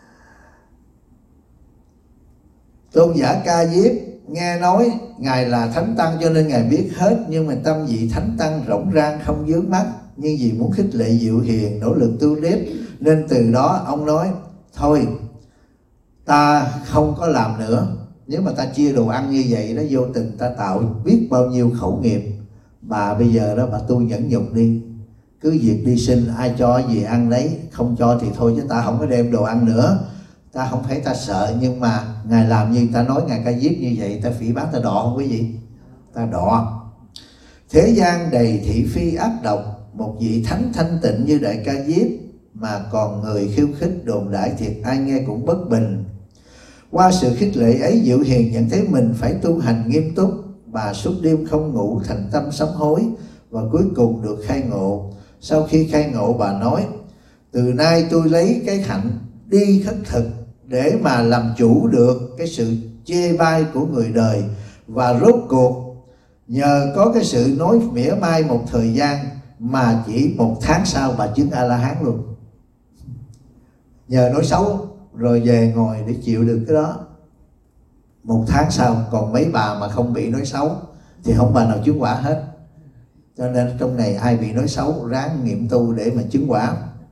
Tôn giả Ca Diếp nghe nói ngài là thánh tăng cho nên ngài biết hết, nhưng mà tâm vị thánh tăng rộng rang không vướng mắc, nhưng vì muốn khích lệ Diệu Hiền nỗ lực tu tiếp nên từ đó ông nói thôi ta không có làm nữa. Nếu mà ta chia đồ ăn như vậy đó, vô tình ta tạo biết bao nhiêu khẩu nghiệp. Bà bây giờ đó bà tu nhẫn nhục đi, cứ việc đi sinh ai cho gì ăn đấy, không cho thì thôi, chứ ta không có đem đồ ăn nữa. Ta không thấy ta sợ, nhưng mà ngài làm như ta nói ngài Ca Diếp như vậy, ta phỉ báng ta đọ không quý vị? Ta đọ. Thế gian đầy thị phi ác độc, một vị thánh thanh tịnh như Đại Ca Diếp mà còn người khiêu khích đồn đại thiệt ai nghe cũng bất bình. Qua sự khích lệ ấy, Diệu Hiền nhận thấy mình phải tu hành nghiêm túc. Bà suốt đêm không ngủ, thành tâm sám hối và cuối cùng được khai ngộ. Sau khi khai ngộ, bà nói: từ nay tôi lấy cái hạnh đi khất thực để mà làm chủ được cái sự chê bai của người đời. Và rốt cuộc nhờ có cái sự nói mỉa mai một thời gian mà chỉ 1 tháng sau bà chứng A-la-hán luôn. Nhờ nói xấu rồi về ngồi để chịu được cái đó. 1 tháng sau, còn mấy bà mà không bị nói xấu thì không bà nào chứng quả hết. Cho nên trong này ai bị nói xấu ráng nghiệm tu để mà chứng quả.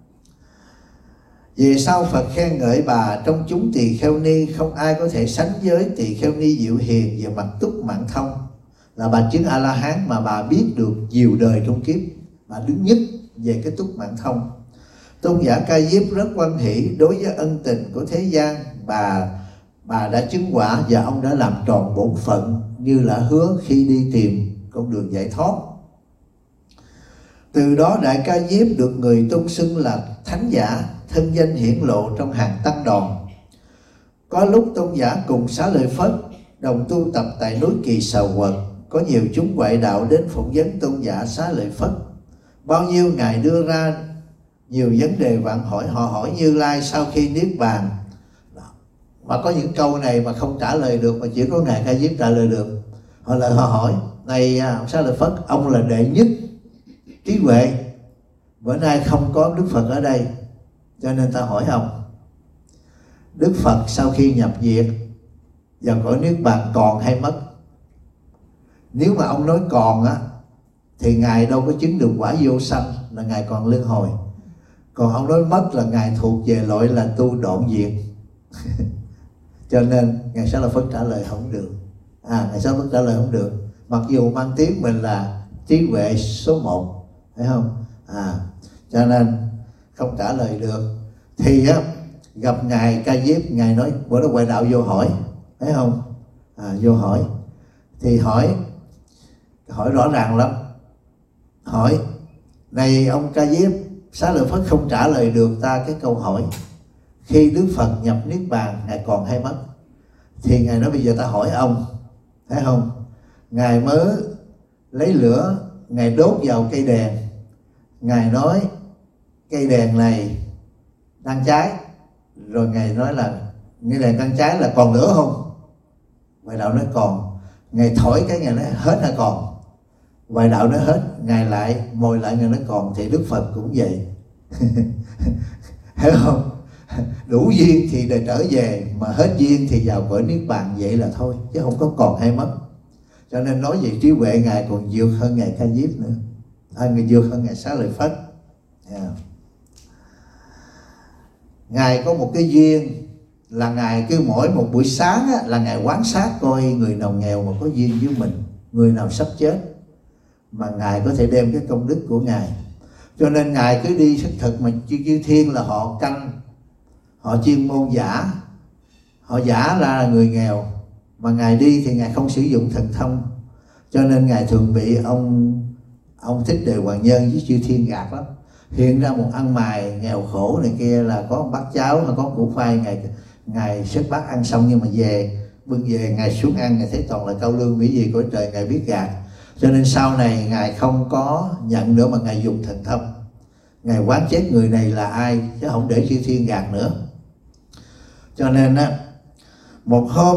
Về sau Phật khen ngợi bà: trong chúng tỳ kheo ni không ai có thể sánh với tỳ kheo ni Diệu Hiền về mặt túc mạng thông. Là bà chứng A-la-hán mà bà biết được nhiều đời trong kiếp, bà đứng nhất về cái túc mạng thông. Tôn giả Ca Diếp rất hoan hỷ đối với ân tình của thế gian. Bà đã chứng quả và ông đã làm tròn bổn phận như là hứa khi đi tìm con đường giải thoát. Từ đó Đại Ca Diếp được người tôn xưng là thánh giả, thân danh hiển lộ trong hàng tăng đoàn. Có lúc tôn giả cùng Xá Lợi Phất đồng tu tập tại núi Kỳ Sào Quật. Có nhiều chúng ngoại đạo đến phỏng vấn tôn giả Xá Lợi Phất. Bao nhiêu ngài đưa ra nhiều vấn đề vạn hỏi. Họ hỏi Như Lai sau khi niết bàn, mà có những câu này mà không trả lời được, mà chỉ có ngài Ca Diếp trả lời được. Họ hỏi: này Xá Lợi Phất, ông là đệ nhất trí huệ, bữa nay không có Đức Phật ở đây, cho nên ta hỏi ông, Đức Phật sau khi nhập diệt vào cõi niết bàn còn hay mất? Nếu mà ông nói còn á thì ngài đâu có chứng được quả vô sanh, là ngài còn luân hồi. Còn ông nói mất là ngài thuộc về loại là tu đoạn diệt. Cho nên ngài Xá Lợi Phất trả lời không được. Ngài Xá Lợi Phất trả lời không được, mặc dù mang tiếng mình là trí huệ số 1, thấy không? Cho nên không trả lời được. Thì á, gặp ngài Ca Diếp, ngài nói bữa đó ngoại đạo vô hỏi, thấy không? Vô hỏi thì hỏi rõ ràng lắm. Hỏi: này ông Ca Diếp, Xá Lợi Phất không trả lời được ta cái câu hỏi khi Đức Phật nhập niết bàn ngài còn hay mất. Thì ngài nói bây giờ ta hỏi ông, thấy không? Ngài mới lấy lửa ngài đốt vào cây đèn, ngài nói cây đèn này đang cháy, rồi ngài nói là cây đèn đang cháy là còn lửa không? Ngoại đạo nói còn. Ngài thổi cái ngài nói hết hay còn? Ngoại đạo nói hết. Ngài lại mồi lại ngài nói còn. Thì Đức Phật cũng vậy. Hiểu không? Đủ duyên thì để trở về, mà hết duyên thì vào cõi niết bàn, vậy là thôi, chứ không có còn hay mất. Cho nên nói về trí huệ ngài còn vượt hơn ngài Ca Diếp nữa, người vượt hơn ngài Xá Lợi Phất. Ngài có một cái duyên là ngài cứ mỗi một buổi sáng á, là ngài quan sát coi người nào nghèo mà có duyên với mình, người nào sắp chết, mà ngài có thể đem cái công đức của ngài. Cho nên ngài cứ đi khất thực, mà chư thiên là họ canh, họ chuyên môn giả, họ giả ra là người nghèo, mà ngài đi thì ngài không sử dụng thần thông, cho nên ngài thường bị ông Thích Đề Hoàng Nhân với chư thiên gạt lắm. Hiện ra một ăn mày nghèo khổ này kia là có một bát cháo hay có củ khoai, ngài xếp bát ăn xong, nhưng mà bưng về ngài xuống ăn, ngài thấy toàn là cao lương mỹ vị của trời, ngài biết gạt. Cho nên sau này ngài không có nhận nữa, mà ngài dùng thần thông, ngài quán chết người này là ai, chứ không để chư thiên gạt nữa. Cho nên á, một hôm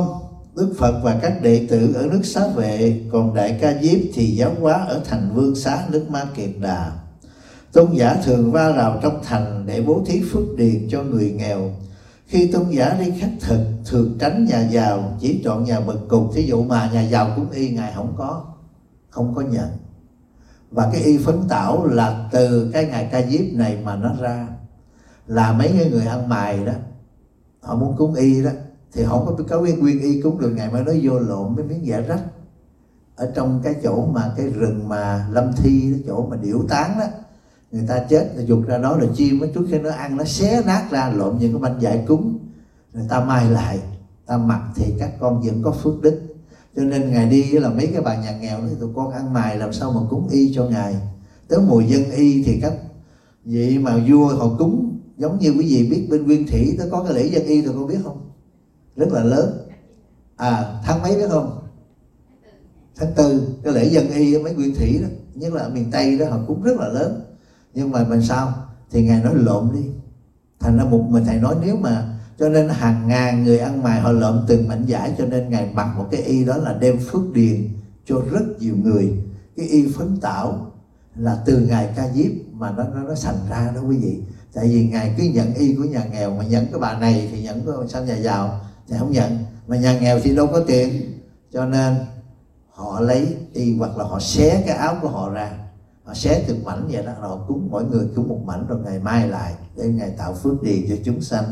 Đức Phật và các đệ tử ở nước Xá Vệ, còn Đại Ca Diếp thì giáo hóa ở thành Vương Xá nước Ma Kiệt Đà. Tôn giả thường va vào trong thành để bố thí phước điền cho người nghèo. Khi tôn giả đi khất thực, thường tránh nhà giàu, chỉ chọn nhà bần cùng. Thí dụ mà nhà giàu cúng y, ngài không có nhận. Và cái y phấn tảo là từ cái Ngài Ca Diếp này mà nó ra. Là mấy cái người ăn mày đó, họ muốn cúng y đó, thì họ không có nguyên y cúng được, ngài mới nói vô lộn mấy miếng dạ rách ở trong cái chỗ mà cái rừng mà lâm thi đó, chỗ mà điểu tán đó, người ta chết rồi dục ra đó, rồi chim nó trước khi nó ăn nó xé nát ra, lộn những cái bánh dại cúng, người ta mai lại ta mặc thì các con vẫn có phước đức. Cho nên ngài đi là mấy cái bà nhà nghèo nói tụi con ăn mày làm sao mà cúng y cho ngài. Tới mùa dân y thì các vị mà vua họ cúng, giống như quý vị biết bên Nguyên Thủy nó có cái lễ dân y, tụi con biết không? Rất là lớn. Tháng mấy biết không? Tháng 4, cái lễ dân y ở mấy Nguyên Thủy đó, nhất là ở miền Tây đó, họ cúng rất là lớn. Nhưng mà mình sao? Thì ngài nói lộn đi. Thành ra mình thầy nói nếu mà, cho nên hàng ngàn người ăn mày họ lộn từng mảnh vải, cho nên ngài mặc một cái y đó là đem phước điền cho rất nhiều người. Cái y phấn tảo là từ Ngài Ca Diếp mà nó thành ra đó quý vị. Tại vì ngài cứ nhận y của nhà nghèo, mà nhận cái bà này thì nhận của sang nhà giàu thì không nhận, mà nhà nghèo thì đâu có tiền, cho nên họ lấy y hoặc là họ xé cái áo của họ ra, họ xé từng mảnh vậy đó, rồi cúng mỗi người cúng một mảnh, rồi ngày mai lại để ngài tạo phước điền cho chúng sanh.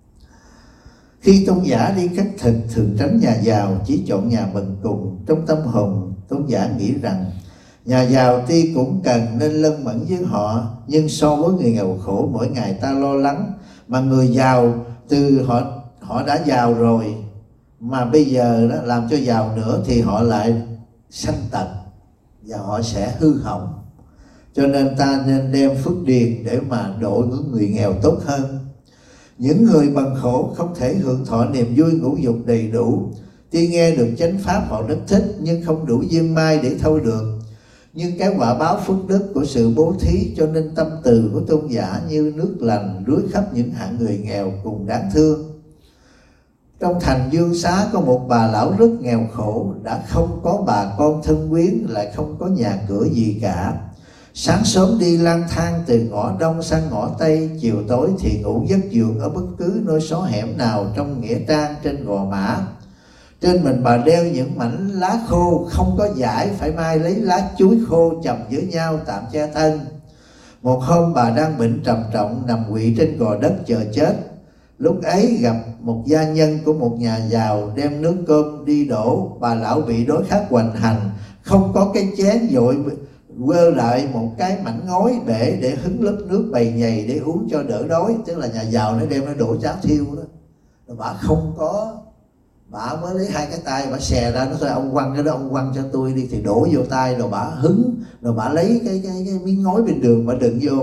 Khi tôn giả đi khất thực, thường tránh nhà giàu, chỉ chọn nhà bần cùng. Trong tâm hồn tôn giả nghĩ rằng nhà giàu tuy cũng cần nên lân mẫn với họ, nhưng so với người nghèo khổ mỗi ngày ta lo lắng, mà người giàu từ họ đã giàu rồi, mà bây giờ đó làm cho giàu nữa thì họ lại sanh tật và họ sẽ hư hỏng. Cho nên ta nên đem phước điền để mà độ những người nghèo tốt hơn. Những người bằng khổ không thể hưởng thọ niềm vui ngũ dục đầy đủ. Tuy nghe được chánh pháp họ rất thích, nhưng không đủ duyên mai để thôi được. Nhưng cái quả báo phước đức của sự bố thí, cho nên tâm từ của tôn giả như nước lành rưới khắp những hạng người nghèo cùng đáng thương. Trong thành Dương Xá có một bà lão rất nghèo khổ, đã không có bà con thân quyến, lại không có nhà cửa gì cả. Sáng sớm đi lang thang từ ngõ đông sang ngõ tây, chiều tối thì ngủ giấc giường ở bất cứ nơi xó hẻm nào trong nghĩa trang trên Gò Mã. Trên mình bà đeo những mảnh lá khô không có vải, phải mai lấy lá chuối khô chồng với nhau tạm che thân. Một hôm bà đang bệnh trầm trọng, nằm quỵ trên gò đất chờ chết. Lúc ấy gặp một gia nhân của một nhà giàu đem nước cơm đi đổ. Bà lão bị đói khát hoành hành, không có cái chén, vội quơ lại một cái mảnh ngói bể để hứng lớp nước bầy nhầy để uống cho đỡ đói. Tức là nhà giàu nó đem nó đổ cháo thiêu đó. Rồi bà không có, bà mới lấy hai cái tay bà xè ra, nó thôi ông quăng cái đó, ông quăng cho tôi đi, thì đổ vô tay, rồi bà hứng, rồi bà lấy cái miếng ngói bên đường bà đựng vô,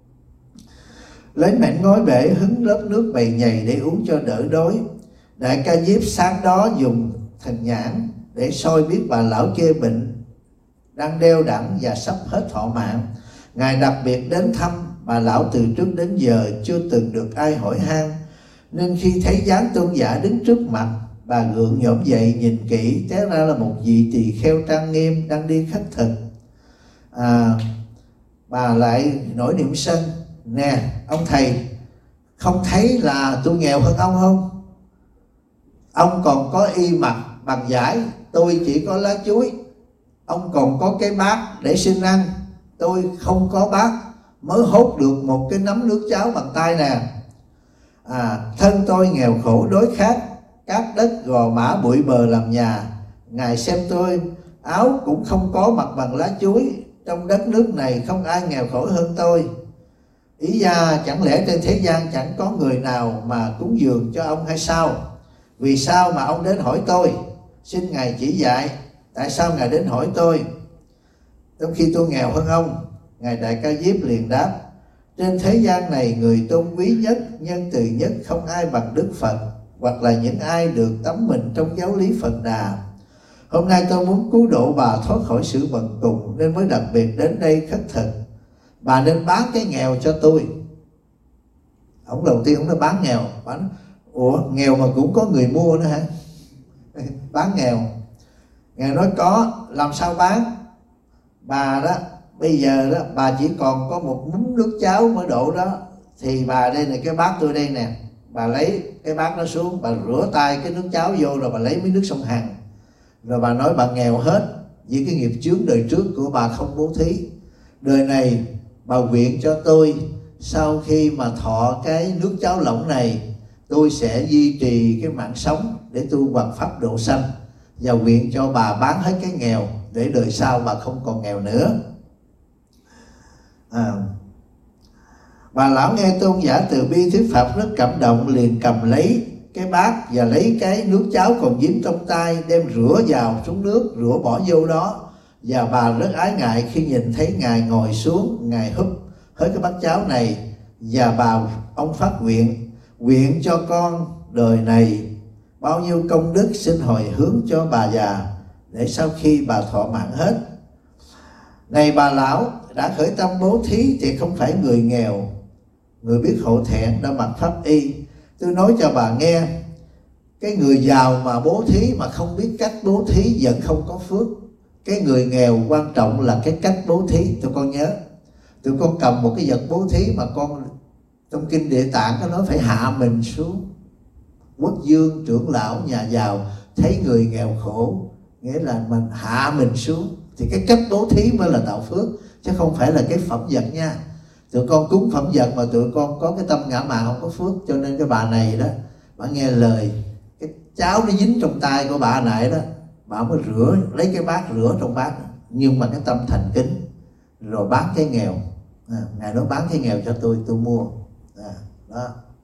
lấy mảnh ngói bể hứng lớp nước bầy nhầy để uống cho đỡ đói. Đại Ca Diếp sáng đó dùng thần nhãn để soi biết bà lão kia bệnh đang đeo đẳng và sắp hết thọ mạng. Ngài đặc biệt đến thăm bà lão, từ trước đến giờ chưa từng được ai hỏi han, nên khi thấy dáng tôn giả đứng trước mặt, bà gượng nhổm dậy nhìn kỹ, té ra là một vị tỳ kheo trang nghiêm đang đi khất thực. Bà lại nổi niệm sân: nè ông thầy, không thấy là tôi nghèo hơn ông không? Ông còn có y mặc bằng vải, tôi chỉ có lá chuối. Ông còn có cái bát để xin ăn, tôi không có bát, mới hốt được một cái nắm nước cháo bằng tay nè. Thân tôi nghèo khổ đói khát, cát đất Gò Mã bụi bờ làm nhà. Ngài xem tôi áo cũng không có mặc bằng lá chuối, trong đất nước này không ai nghèo khổ hơn tôi. Ý ra chẳng lẽ trên thế gian chẳng có người nào mà cúng dường cho ông hay sao? Vì sao mà ông đến hỏi tôi? Xin Ngài chỉ dạy, tại sao Ngài đến hỏi tôi trong khi tôi nghèo hơn ông? Ngài Đại Ca Diếp liền đáp: trên thế gian này người tôn quý nhất, nhân từ nhất không ai bằng Đức Phật, hoặc là những ai được tắm mình trong giáo lý Phật Đà. Hôm nay tôi muốn cứu độ bà thoát khỏi sự bần cùng, nên mới đặc biệt đến đây khất thực. Bà nên bán cái nghèo cho tôi. Ông đầu tiên ông nói bán nghèo. Bà nói, ủa nghèo mà cũng có người mua nữa hả? bán nghèo. Ngài nói có, làm sao bán? Bà đó bây giờ đó bà chỉ còn có một muỗng nước cháo mới đổ đó, thì bà đây này, cái bát tôi đây nè, bà lấy cái bát đó xuống, bà rửa tay cái nước cháo vô, rồi bà lấy miếng nước sông Hằng, rồi bà nói bà nghèo hết vì cái nghiệp chướng đời trước của bà không bố thí. Đời này bà nguyện cho tôi, sau khi mà thọ cái nước cháo lỏng này, tôi sẽ duy trì cái mạng sống để tu hoằng pháp độ sanh, và nguyện cho bà bán hết cái nghèo để đời sau bà không còn nghèo nữa. Bà lão nghe tôn giả từ bi thuyết pháp rất cảm động, liền cầm lấy cái bát và lấy cái nước cháo còn dính trong tay, đem rửa vào xuống nước, rửa bỏ vô đó. Và bà rất ái ngại khi nhìn thấy Ngài ngồi xuống, Ngài húp hết cái bát cháo này, và ông phát nguyện cho con đời này bao nhiêu công đức xin hồi hướng cho bà già, để sau khi bà thọ mạng hết. Này bà lão, đã khởi tâm bố thí thì không phải người nghèo, người biết hổ thẹn đã mặc pháp y. Tôi nói cho bà nghe, cái người giàu mà bố thí mà không biết cách bố thí vẫn không có phước. Cái người nghèo quan trọng là cái cách bố thí. Tụi con nhớ, tụi con cầm một cái vật bố thí mà con, trong kinh Địa Tạng nó nói phải hạ mình xuống. Quốc vương, trưởng lão, nhà giàu thấy người nghèo khổ, nghĩa là mình hạ mình xuống, thì cái cách bố thí mới là tạo phước, chứ không phải là cái phẩm vật nha. Tụi con cúng phẩm vật mà tụi con có cái tâm ngã mạn không có phước. Cho nên cái bà này đó, bà nghe lời, cái cháo nó dính trong tay của bà này đó, bà mới lấy cái bát rửa trong bát, nhưng mà cái tâm thành kính, rồi bán cái nghèo. Ngài nói bán cái nghèo cho tôi mua. Đó.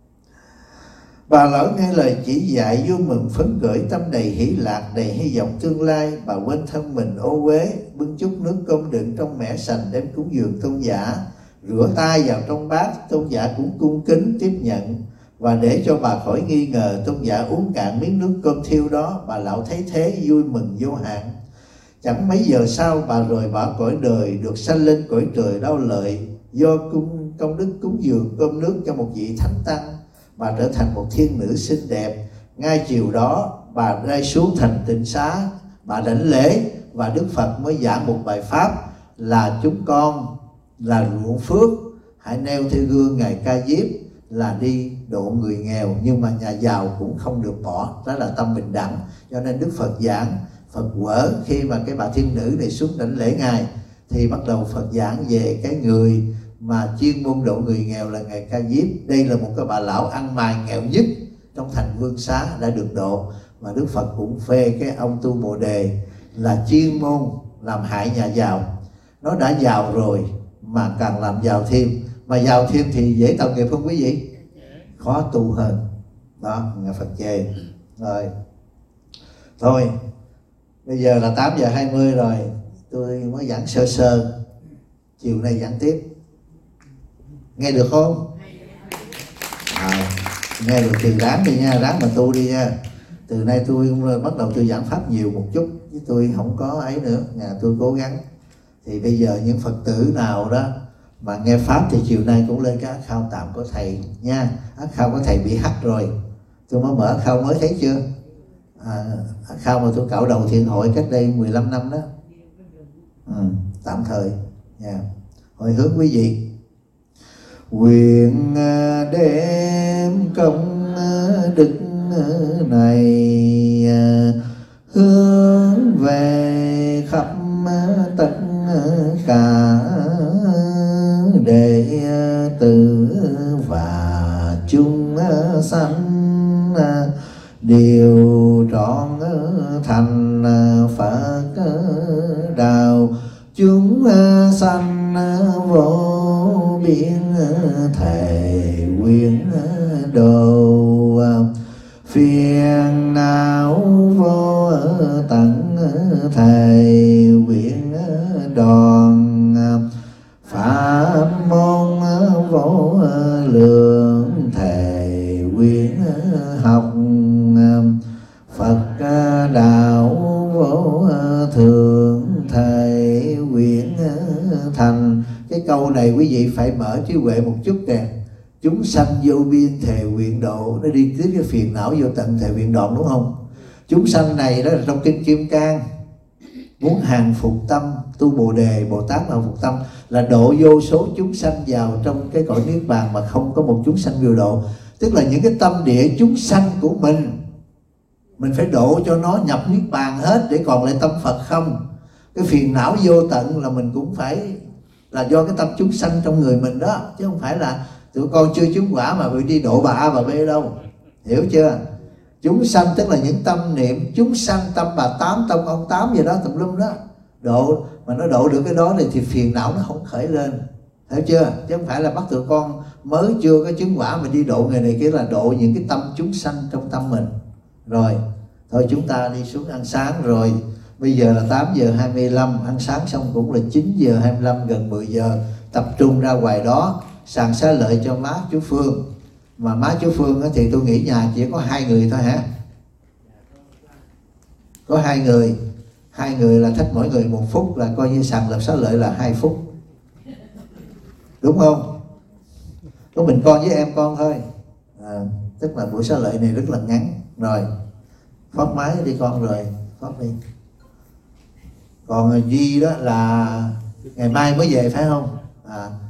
Bà lão nghe lời chỉ dạy vui mừng phấn khởi, tâm đầy hỷ lạc, đầy hy vọng tương lai. Bà quên thân mình ô uế, bưng chút nước cơm đựng trong mẻ sành đem cúng dường tôn giả, rửa tay vào trong bát. Tôn giả cũng cung kính tiếp nhận, và để cho bà khỏi nghi ngờ, tôn giả uống cạn miếng nước cơm thiêu đó. Bà lão thấy thế vui mừng vô hạn. Chẳng mấy giờ sau, bà rời bỏ cõi đời, được sanh lên cõi trời Đau Lợi, do công đức cúng dường cơm nước cho một vị thánh tăng. Bà trở thành một thiên nữ xinh đẹp. Ngay chiều đó, bà rơi xuống thành Tịnh Xá, bà đảnh lễ, và Đức Phật mới giảng một bài pháp là chúng con là ruộng phước, hãy nêu theo gương Ngài Ca Diếp là đi độ người nghèo, nhưng mà nhà giàu cũng không được bỏ. Đó là tâm bình đẳng. Cho nên Đức Phật giảng, Phật quở khi mà cái bà thiên nữ này xuống đảnh lễ Ngài, thì bắt đầu Phật giảng về cái người mà chuyên môn độ người nghèo là Ngài Ca Diếp. Đây là một cái bà lão ăn mày nghèo nhất trong thành Vương Xá đã được độ, và Đức Phật cũng phê cái ông tu Bồ Đề là chuyên môn làm hại nhà giàu. Nó đã giàu rồi mà càng làm giàu thêm, mà giàu thêm thì dễ tạo nghiệp không quý vị? Khó tu hơn. Đó, Ngài Phật chê. Rồi, thôi bây giờ là 8:20 rồi, tôi mới giảng sơ sơ, chiều nay giảng tiếp. Nghe được không? Nghe được thì ráng đi nha, ráng mà tu đi nha. Từ nay tôi bắt đầu tôi giảng pháp nhiều một chút, chứ tôi không có ấy nữa. Nhà tôi cố gắng. Thì bây giờ những Phật tử nào đó mà nghe pháp thì chiều nay cũng lên cái account tạm của thầy nha. Account của thầy bị hack rồi, tôi mới mở account mới, thấy chưa? Account mà tôi cạo đầu thiện hội cách đây 15 năm đó. Tạm thời nha. Hồi hướng quý vị. Nguyện đem công đức này hướng về khắp tất cả đệ tử và chúng sanh, đều trọn thành Phật đạo. Chúng sanh vô biên thể nguyện độ, phiền não vô tận thể nguyện đoàn, pháp môn vô lượng thể nguyện học, Phật đạo vô thượng thể nguyện thành. Cái câu này quý vị phải mở trí huệ một chút nè. Chúng sanh vô biên thề nguyện độ, nó đi tới cái phiền não vô tận thề nguyện đoạn, đúng không? Chúng sanh này đó là trong kinh Kim Cang, muốn hàng phục tâm, tu Bồ Đề, Bồ Tát mà phục tâm là độ vô số chúng sanh vào trong cái cõi niết bàn mà không có một chúng sanh vô độ. Tức là những cái tâm địa chúng sanh của mình phải độ cho nó nhập niết bàn hết, để còn lại tâm Phật không. Cái phiền não vô tận là mình cũng phải là do cái tâm chúng sanh trong người mình đó, chứ không phải là tụi con chưa chứng quả mà bị đi độ bà A bà B đâu, hiểu chưa? Chúng sanh tức là những tâm niệm chúng sanh, tâm bà Tám, tâm ông Tám gì đó tùm lum đó, độ mà nó độ được cái đó thì phiền não nó không khởi lên, hiểu chưa? Chứ không phải là bắt tụi con mới chưa có chứng quả mà đi độ người này kia, là độ những cái tâm chúng sanh trong tâm mình. Rồi thôi chúng ta đi xuống ăn sáng rồi. Bây giờ là 8 giờ 25, ăn sáng xong cũng là 9 giờ 25, gần 10 giờ. Tập trung ra ngoài đó sàng xá lợi cho má chú Phương. Mà má chú Phương thì tôi nghĩ nhà chỉ có 2 người thôi hả? Có 2 người. 2 người là thích mỗi người 1 phút, là coi như sàng lập xá lợi là 2 phút. Đúng không? Có mình con với em con thôi. Tức là buổi xá lợi này rất là ngắn. Rồi phát máy đi con, rồi phát đi. Còn Duy đó là ngày mai mới về phải không?